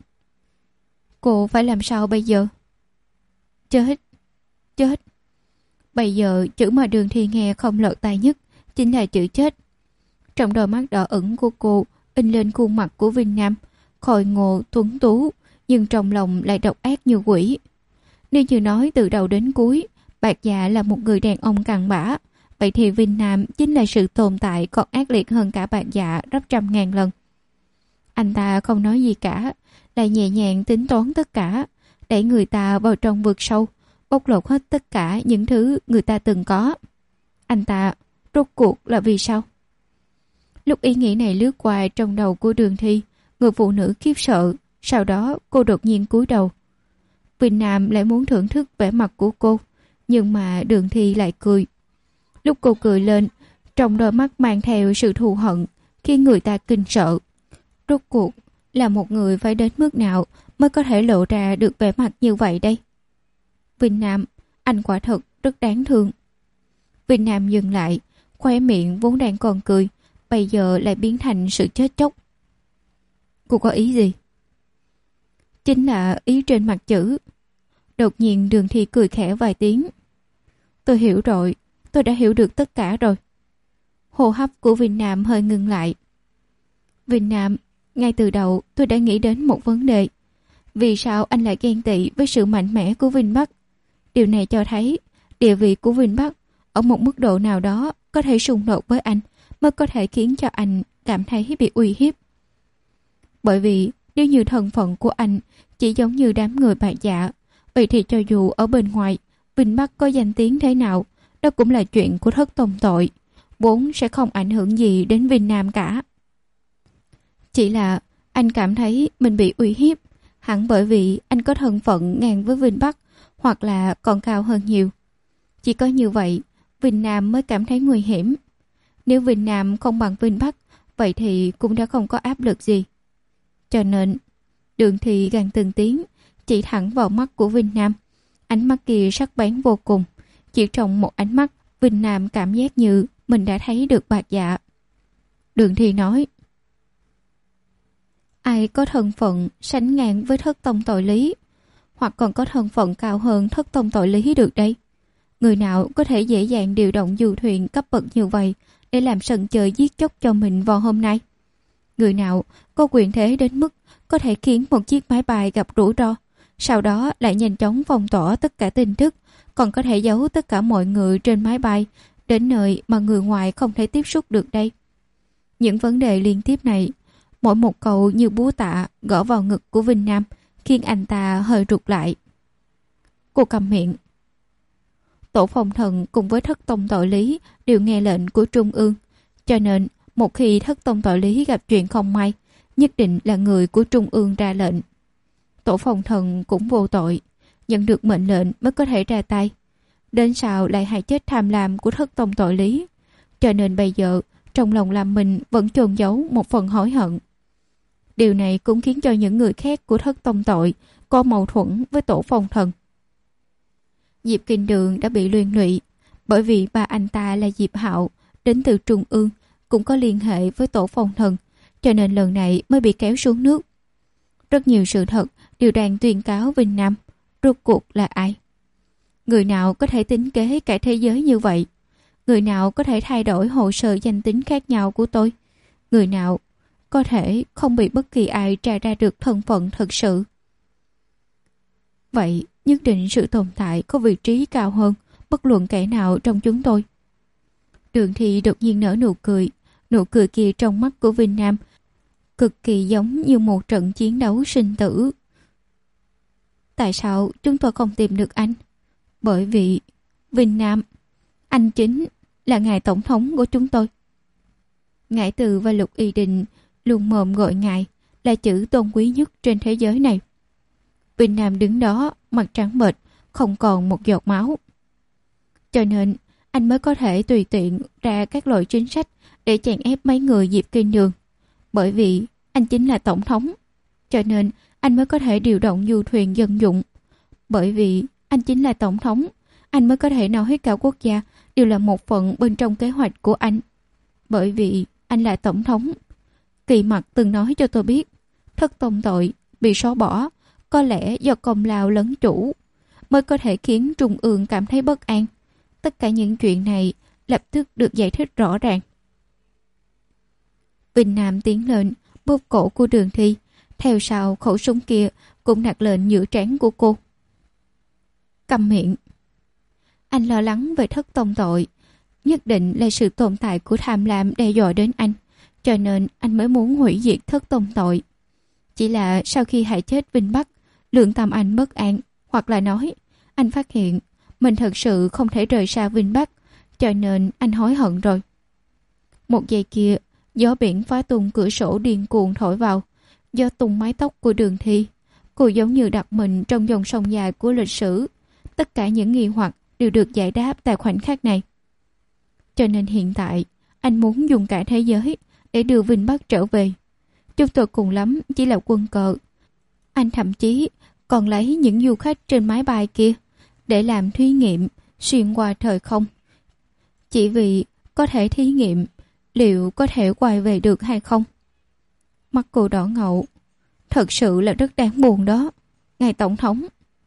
[SPEAKER 2] Cô phải làm sao bây giờ? Chết, chết. Bây giờ chữ mà Đường Thi nghe không lọt tai nhất chính là chữ chết. Trong đôi mắt đỏ ửng của cô in lên khuôn mặt của Vinh Nam, khôi ngộ tuấn tú, nhưng trong lòng lại độc ác như quỷ. Nếu như nói từ đầu đến cuối Bạc Dạ là một người đàn ông cặn bã, vậy thì Vinh Nam chính là sự tồn tại còn ác liệt hơn cả Bạc Dạ gấp trăm ngàn lần. Anh ta không nói gì cả, lại nhẹ nhàng tính toán tất cả, đẩy người ta vào trong vực sâu, bóc lột hết tất cả những thứ người ta từng có. Anh ta rốt cuộc là vì sao? Lúc ý nghĩ này lướt qua trong đầu của Đường Thi, người phụ nữ khiếp sợ, sau đó cô đột nhiên cúi đầu. Vinh Nam lại muốn thưởng thức vẻ mặt của cô, nhưng mà Đường Thi lại cười. Lúc cô cười lên, trong đôi mắt mang theo sự thù hận, khiến người ta kinh sợ. Rốt cuộc là một người phải đến mức nào mới có thể lộ ra được vẻ mặt như vậy đây? Vinh Nam, anh quả thật rất đáng thương. Vinh Nam dừng lại, khóe miệng vốn đang còn cười, bây giờ lại biến thành sự chết chóc. Cô có ý gì? Chính là ý trên mặt chữ. Đột nhiên Đường Thi cười khẽ vài tiếng. Tôi hiểu rồi, tôi đã hiểu được tất cả rồi. Hô hấp của Vinh Nam hơi ngừng lại. Vinh Nam, ngay từ đầu tôi đã nghĩ đến một vấn đề. Vì sao anh lại ghen tị với sự mạnh mẽ của Vinh Bắc? Điều này cho thấy địa vị của Vinh Bắc ở một mức độ nào đó có thể xung đột với anh, mới có thể khiến cho anh cảm thấy bị uy hiếp. Bởi vì nếu như thân phận của anh chỉ giống như đám người Bạc Dạ, vậy thì cho dù ở bên ngoài Vinh Bắc có danh tiếng thế nào, đó cũng là chuyện của thất tông tội, vốn sẽ không ảnh hưởng gì đến Vinh Nam cả. Chỉ là anh cảm thấy mình bị uy hiếp, hẳn bởi vì anh có thân phận ngang với Vinh Bắc, hoặc là còn cao hơn nhiều. Chỉ có như vậy, Vinh Nam mới cảm thấy nguy hiểm. Nếu Vinh Nam không bằng Vinh Bắc, vậy thì cũng đã không có áp lực gì. Cho nên, Đường Thi gằn từng tiếng, chỉ thẳng vào mắt của Vinh Nam. Ánh mắt kia sắc bén vô cùng. Chỉ trong một ánh mắt, Vinh Nam cảm giác như mình đã thấy được bạc dạ. Đường Thi nói: ai có thân phận sánh ngang với thất tông tội lý, hoặc còn có thân phận cao hơn thất tông tội lý được đây? Người nào có thể dễ dàng điều động du thuyền cấp bậc như vậy để làm sân chơi giết chóc cho mình vào hôm nay? Người nào có quyền thế đến mức có thể khiến một chiếc máy bay gặp rủi ro, sau đó lại nhanh chóng phong tỏa tất cả tin tức, còn có thể giấu tất cả mọi người trên máy bay đến nơi mà người ngoài không thể tiếp xúc được đây? Những vấn đề liên tiếp này, mỗi một câu như búa tạ gõ vào ngực của Vinh Nam, khiến anh ta hơi rụt lại. Cô cầm miệng. Tổ Phong Thần cùng với thất tông tội lý đều nghe lệnh của Trung ương, cho nên một khi thất tông tội lý gặp chuyện không may, nhất định là người của Trung ương ra lệnh. Tổ Phong Thần cũng vô tội, nhận được mệnh lệnh mới có thể ra tay. Đến sau lại hại chết tham lam của thất tông tội lý, cho nên bây giờ trong lòng làm mình vẫn chôn giấu một phần hối hận. Điều này cũng khiến cho những người khác của thất tông tội có mâu thuẫn với Tổ Phong Thần. Diệp Kinh Đường đã bị liên lụy, bởi vì ba anh ta là Diệp Hạo, đến từ Trung ương, cũng có liên hệ với Tổ Phong Thần, cho nên lần này mới bị kéo xuống nước. Rất nhiều sự thật đều đang tuyên cáo Vinh Nam rốt cuộc là ai. Người nào có thể tính kế cả thế giới như vậy? Người nào có thể thay đổi hồ sơ danh tính khác nhau của tôi? Người nào có thể không bị bất kỳ ai tra ra được thân phận thật sự? Vậy nhất định sự tồn tại có vị trí cao hơn bất luận kẻ nào trong chúng tôi. Đường Thi đột nhiên nở nụ cười. Nụ cười kia trong mắt của Vinh Nam cực kỳ giống như một trận chiến đấu sinh tử. Tại sao chúng tôi không tìm được anh? Bởi vì Vinh Nam, anh chính là ngài tổng thống của chúng tôi. Ngải Từ và Lục Y Đình luôn mồm gọi ngài là chữ tôn quý nhất trên thế giới này. Vinh Nam đứng đó mặt trắng bệch, không còn một giọt máu. Cho nên anh mới có thể tùy tiện ra các loại chính sách để chèn ép mấy người Diệp Kinh Đường. Bởi vì anh chính là tổng thống, cho nên anh mới có thể điều động du thuyền dân dụng. Bởi vì anh chính là tổng thống, anh mới có thể nói cả quốc gia đều là một phần bên trong kế hoạch của anh. Bởi vì anh là tổng thống. Kỳ Mặc từng nói cho tôi biết, thất tông tội bị xóa bỏ có lẽ do công lao lấn chủ, mới có thể khiến Trung ương cảm thấy bất an. Tất cả những chuyện này lập tức được giải thích rõ ràng. Vinh Nam tiến lên, bóp cổ của Đường Thi, theo sau khẩu súng kia cũng đặt lên giữa trán của cô. Câm miệng. Anh lo lắng về thất tông tội, nhất định là sự tồn tại của tham lam đe dọa đến anh, cho nên anh mới muốn hủy diệt thất tông tội. Chỉ là sau khi hại chết Vinh Bắc, lương tâm anh bất an, hoặc là nói anh phát hiện mình thật sự không thể rời xa Vinh Bắc, cho nên anh hối hận rồi. Một giây kia, gió biển phá tung cửa sổ điên cuồng thổi vào, gió tung mái tóc của Đường Thi. Cô giống như đặt mình trong dòng sông dài của lịch sử. Tất cả những nghi hoặc đều được giải đáp tại khoảnh khắc này. Cho nên hiện tại, anh muốn dùng cả thế giới để đưa Vinh Bắc trở về. Chúng tôi cùng lắm chỉ là quân cờ. Anh thậm chí còn lấy những du khách trên máy bay kia để làm thí nghiệm xuyên qua thời không. Chỉ vì có thể thí nghiệm liệu có thể quay về được hay không. Mắt cô đỏ ngầu. Thật sự là rất đáng buồn đó, ngài tổng thống.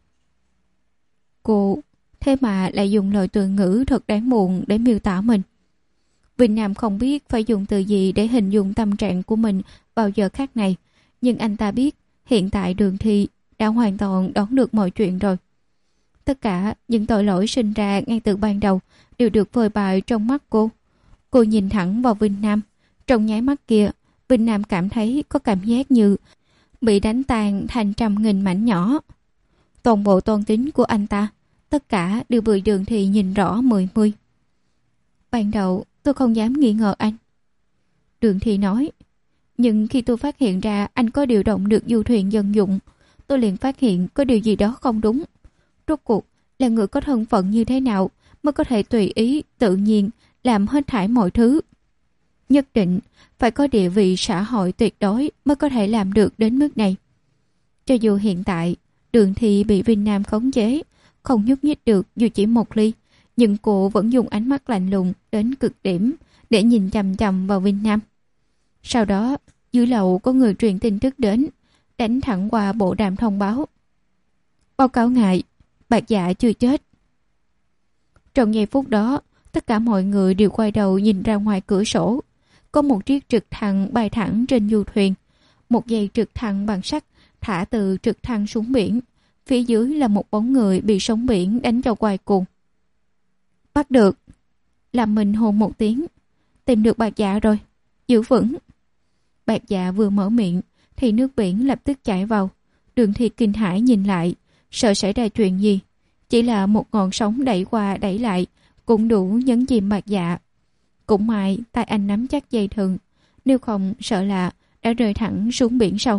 [SPEAKER 2] Cô thế mà lại dùng lời từ ngữ thật đáng buồn để miêu tả mình. Vinh Nam không biết phải dùng từ gì để hình dung tâm trạng của mình vào giờ khắc này, nhưng anh ta biết hiện tại Đường Thi đã hoàn toàn đoán được mọi chuyện rồi. Tất cả những tội lỗi sinh ra ngay từ ban đầu đều được phơi bày trong mắt cô. Cô nhìn thẳng vào Vinh Nam. Trong nháy mắt kia, Vinh Nam cảm thấy có cảm giác như bị đánh tan thành trăm nghìn mảnh nhỏ. Toàn bộ toan tính của anh ta, tất cả đều bị Đường Thi nhìn rõ mười mươi. Ban đầu, tôi không dám nghi ngờ anh. Đường Thi nói. Nhưng khi tôi phát hiện ra anh có điều động được du thuyền dân dụng, tôi liền phát hiện có điều gì đó không đúng. Rốt cuộc là người có thân phận như thế nào mới có thể tùy ý, tự nhiên làm hết thảy mọi thứ? Nhất định phải có địa vị xã hội tuyệt đối mới có thể làm được đến mức này. Cho dù hiện tại Đường Thi bị Vinh Nam khống chế, không nhúc nhích được dù chỉ một ly, nhưng cô vẫn dùng ánh mắt lạnh lùng đến cực điểm để nhìn chằm chằm vào Vinh Nam. Sau đó, dưới lầu có người truyền tin tức đến, đánh thẳng qua bộ đàm thông báo. Báo cáo ngài, Bạc Dạ chưa chết. Trong giây phút đó, tất cả mọi người đều quay đầu nhìn ra ngoài cửa sổ. Có một chiếc trực thăng bay thẳng trên du thuyền. Một dây trực thăng bằng sắt thả từ trực thăng xuống biển. Phía dưới là một bóng người bị sóng biển đánh cho quay cuồng. Bắt được. Làm mình hôn một tiếng. Tìm được Bạc Dạ rồi. Giữ vững. Bạc Dạ vừa mở miệng thì nước biển lập tức chảy vào. Đường Thi kinh hãi nhìn lại, sợ xảy ra chuyện gì. Chỉ là một ngọn sóng đẩy qua đẩy lại cũng đủ nhấn chìm Bạc Dạ. Cũng may tay anh nắm chắc dây thừng, nếu không sợ là đã rơi thẳng xuống biển sâu.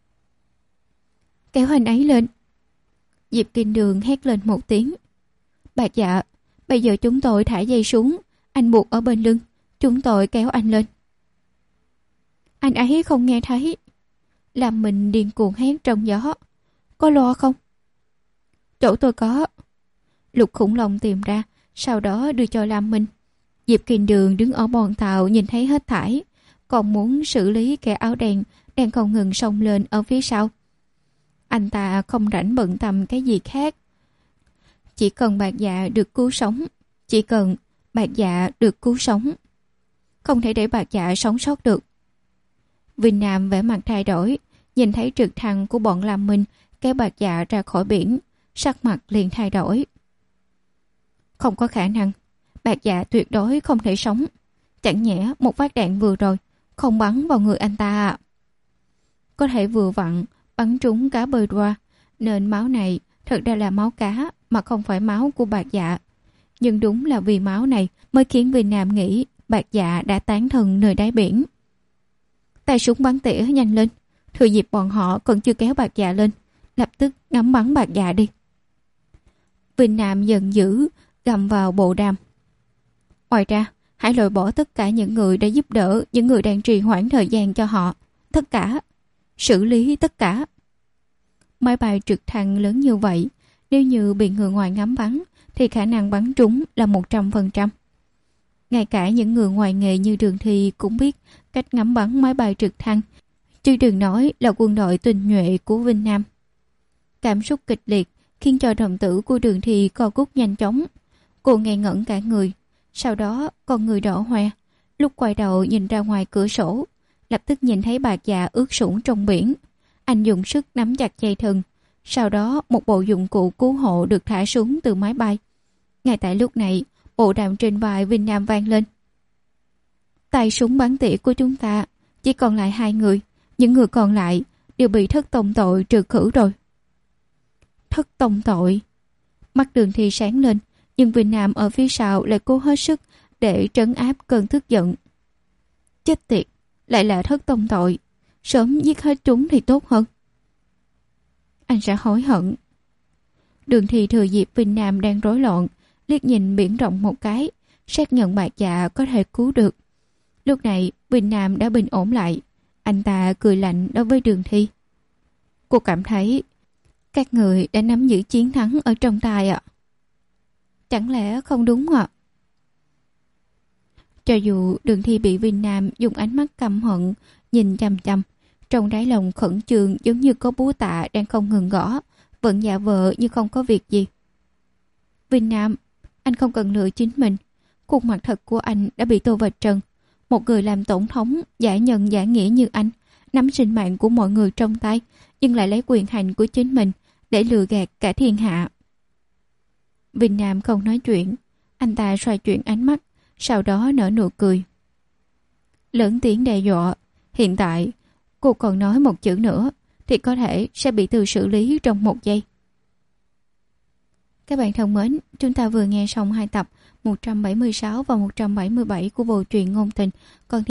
[SPEAKER 2] Kéo anh ấy lên. Diệp Kinh Đường hét lên một tiếng. Bạc Dạ, bây giờ chúng tôi thả dây xuống, anh buộc ở bên lưng, chúng tôi kéo anh lên. Anh ấy không nghe thấy. Làm mình điên cuồng hét trong gió. Có loa không? Chỗ tôi có. Lục Khủng Long tìm ra, sau đó đưa cho Lam Minh. Diệp Kinh Đường đứng ở bòn tàu nhìn thấy hết thảy, còn muốn xử lý kẻ áo đen đang không ngừng xông lên ở phía sau. Anh ta không rảnh bận tâm cái gì khác. Chỉ cần Bạc Dạ được cứu sống, chỉ cần Bạc Dạ được cứu sống. Không thể để Bạc Dạ sống sót được. Vinh Nam vẻ mặt thay đổi, nhìn thấy trực thăng của bọn Lam Minh kéo Bạc Dạ ra khỏi biển, sắc mặt liền thay đổi. Không có khả năng, Bạc Dạ tuyệt đối không thể sống. Chẳng nhẽ một phát đạn vừa rồi không bắn vào người anh ta à? Có thể vừa vặn bắn trúng cá bơi qua, nên máu này thật ra là máu cá mà không phải máu của Bạc Dạ. Nhưng đúng là vì máu này mới khiến Vinh Nam nghĩ Bạc Dạ đã tán thân nơi đáy biển. Tay súng bắn tỉa nhanh lên, thừa dịp bọn họ còn chưa kéo Bạc Dạ lên, lập tức ngắm bắn Bạc Dạ đi. Vinh Nam giận dữ gầm vào bộ đàm. Ngoài ra, hãy loại bỏ tất cả những người đã giúp đỡ những người đang trì hoãn thời gian cho họ. Tất cả. Xử lý tất cả. Máy bay trực thăng lớn như vậy, nếu như bị người ngoài ngắm bắn thì khả năng bắn trúng là một trăm phần trăm. Ngay cả những người ngoài nghề như Đường Thi cũng biết cách ngắm bắn máy bay trực thăng, chứ đừng nói là quân đội tinh nhuệ của Vinh Nam. Cảm xúc kịch liệt khiến cho đồng tử của Đường Thi co rút nhanh chóng. Cô ngây ngẩn cả người, sau đó con người đỏ hoe. Lúc quay đầu nhìn ra ngoài cửa sổ, lập tức nhìn thấy Bạc Dạ ướt sũng trong biển. Anh dùng sức nắm chặt dây thừng, sau đó một bộ dụng cụ cứu hộ được thả xuống từ máy bay. Ngay tại lúc này, bộ đàm trên vai Vinh Nam vang lên. Tay súng bắn tỉa của chúng ta chỉ còn lại hai người, những người còn lại đều bị thất tông tội trừ khử rồi. Thất tông tội? Mắt Đường Thi sáng lên, nhưng Vinh Nam ở phía sau lại cố hết sức để trấn áp cơn tức giận. Chết tiệt, lại là thất tông tội, sớm giết hết chúng thì tốt hơn. Anh sẽ hối hận. Đường Thi thừa dịp Vinh Nam đang rối loạn, liếc nhìn biển rộng một cái, xác nhận Bạc Dạ có thể cứu được. Lúc này Vinh Nam đã bình ổn lại, anh ta cười lạnh đối với Đường Thi. Cô cảm thấy các người đã nắm giữ chiến thắng ở trong tay ạ. À? Chẳng lẽ không đúng ạ? À? Cho dù Đường Thi bị Vinh Nam dùng ánh mắt căm hận nhìn chằm chằm, trong đáy lòng khẩn trương giống như có búa tạ đang không ngừng gõ, vẫn giả vờ như không có việc gì. Vinh Nam, anh không cần lừa chính mình. Khuôn mặt thật của anh đã bị tô vạch trần. Một người làm tổng thống, giả nhân giả nghĩa như anh, nắm sinh mạng của mọi người trong tay, nhưng lại lấy quyền hành của chính mình để lừa gạt cả thiên hạ. Vinh Nam không nói chuyện, anh ta xoay chuyển ánh mắt, sau đó nở nụ cười. Lớn tiếng đe dọa, hiện tại cô còn nói một chữ nữa thì có thể sẽ bị từ xử lý trong một giây. Các bạn thân mến, chúng ta vừa nghe xong hai tập một trăm bảy mươi sáu và một trăm bảy mươi bảy của bộ truyện ngôn tình. Còn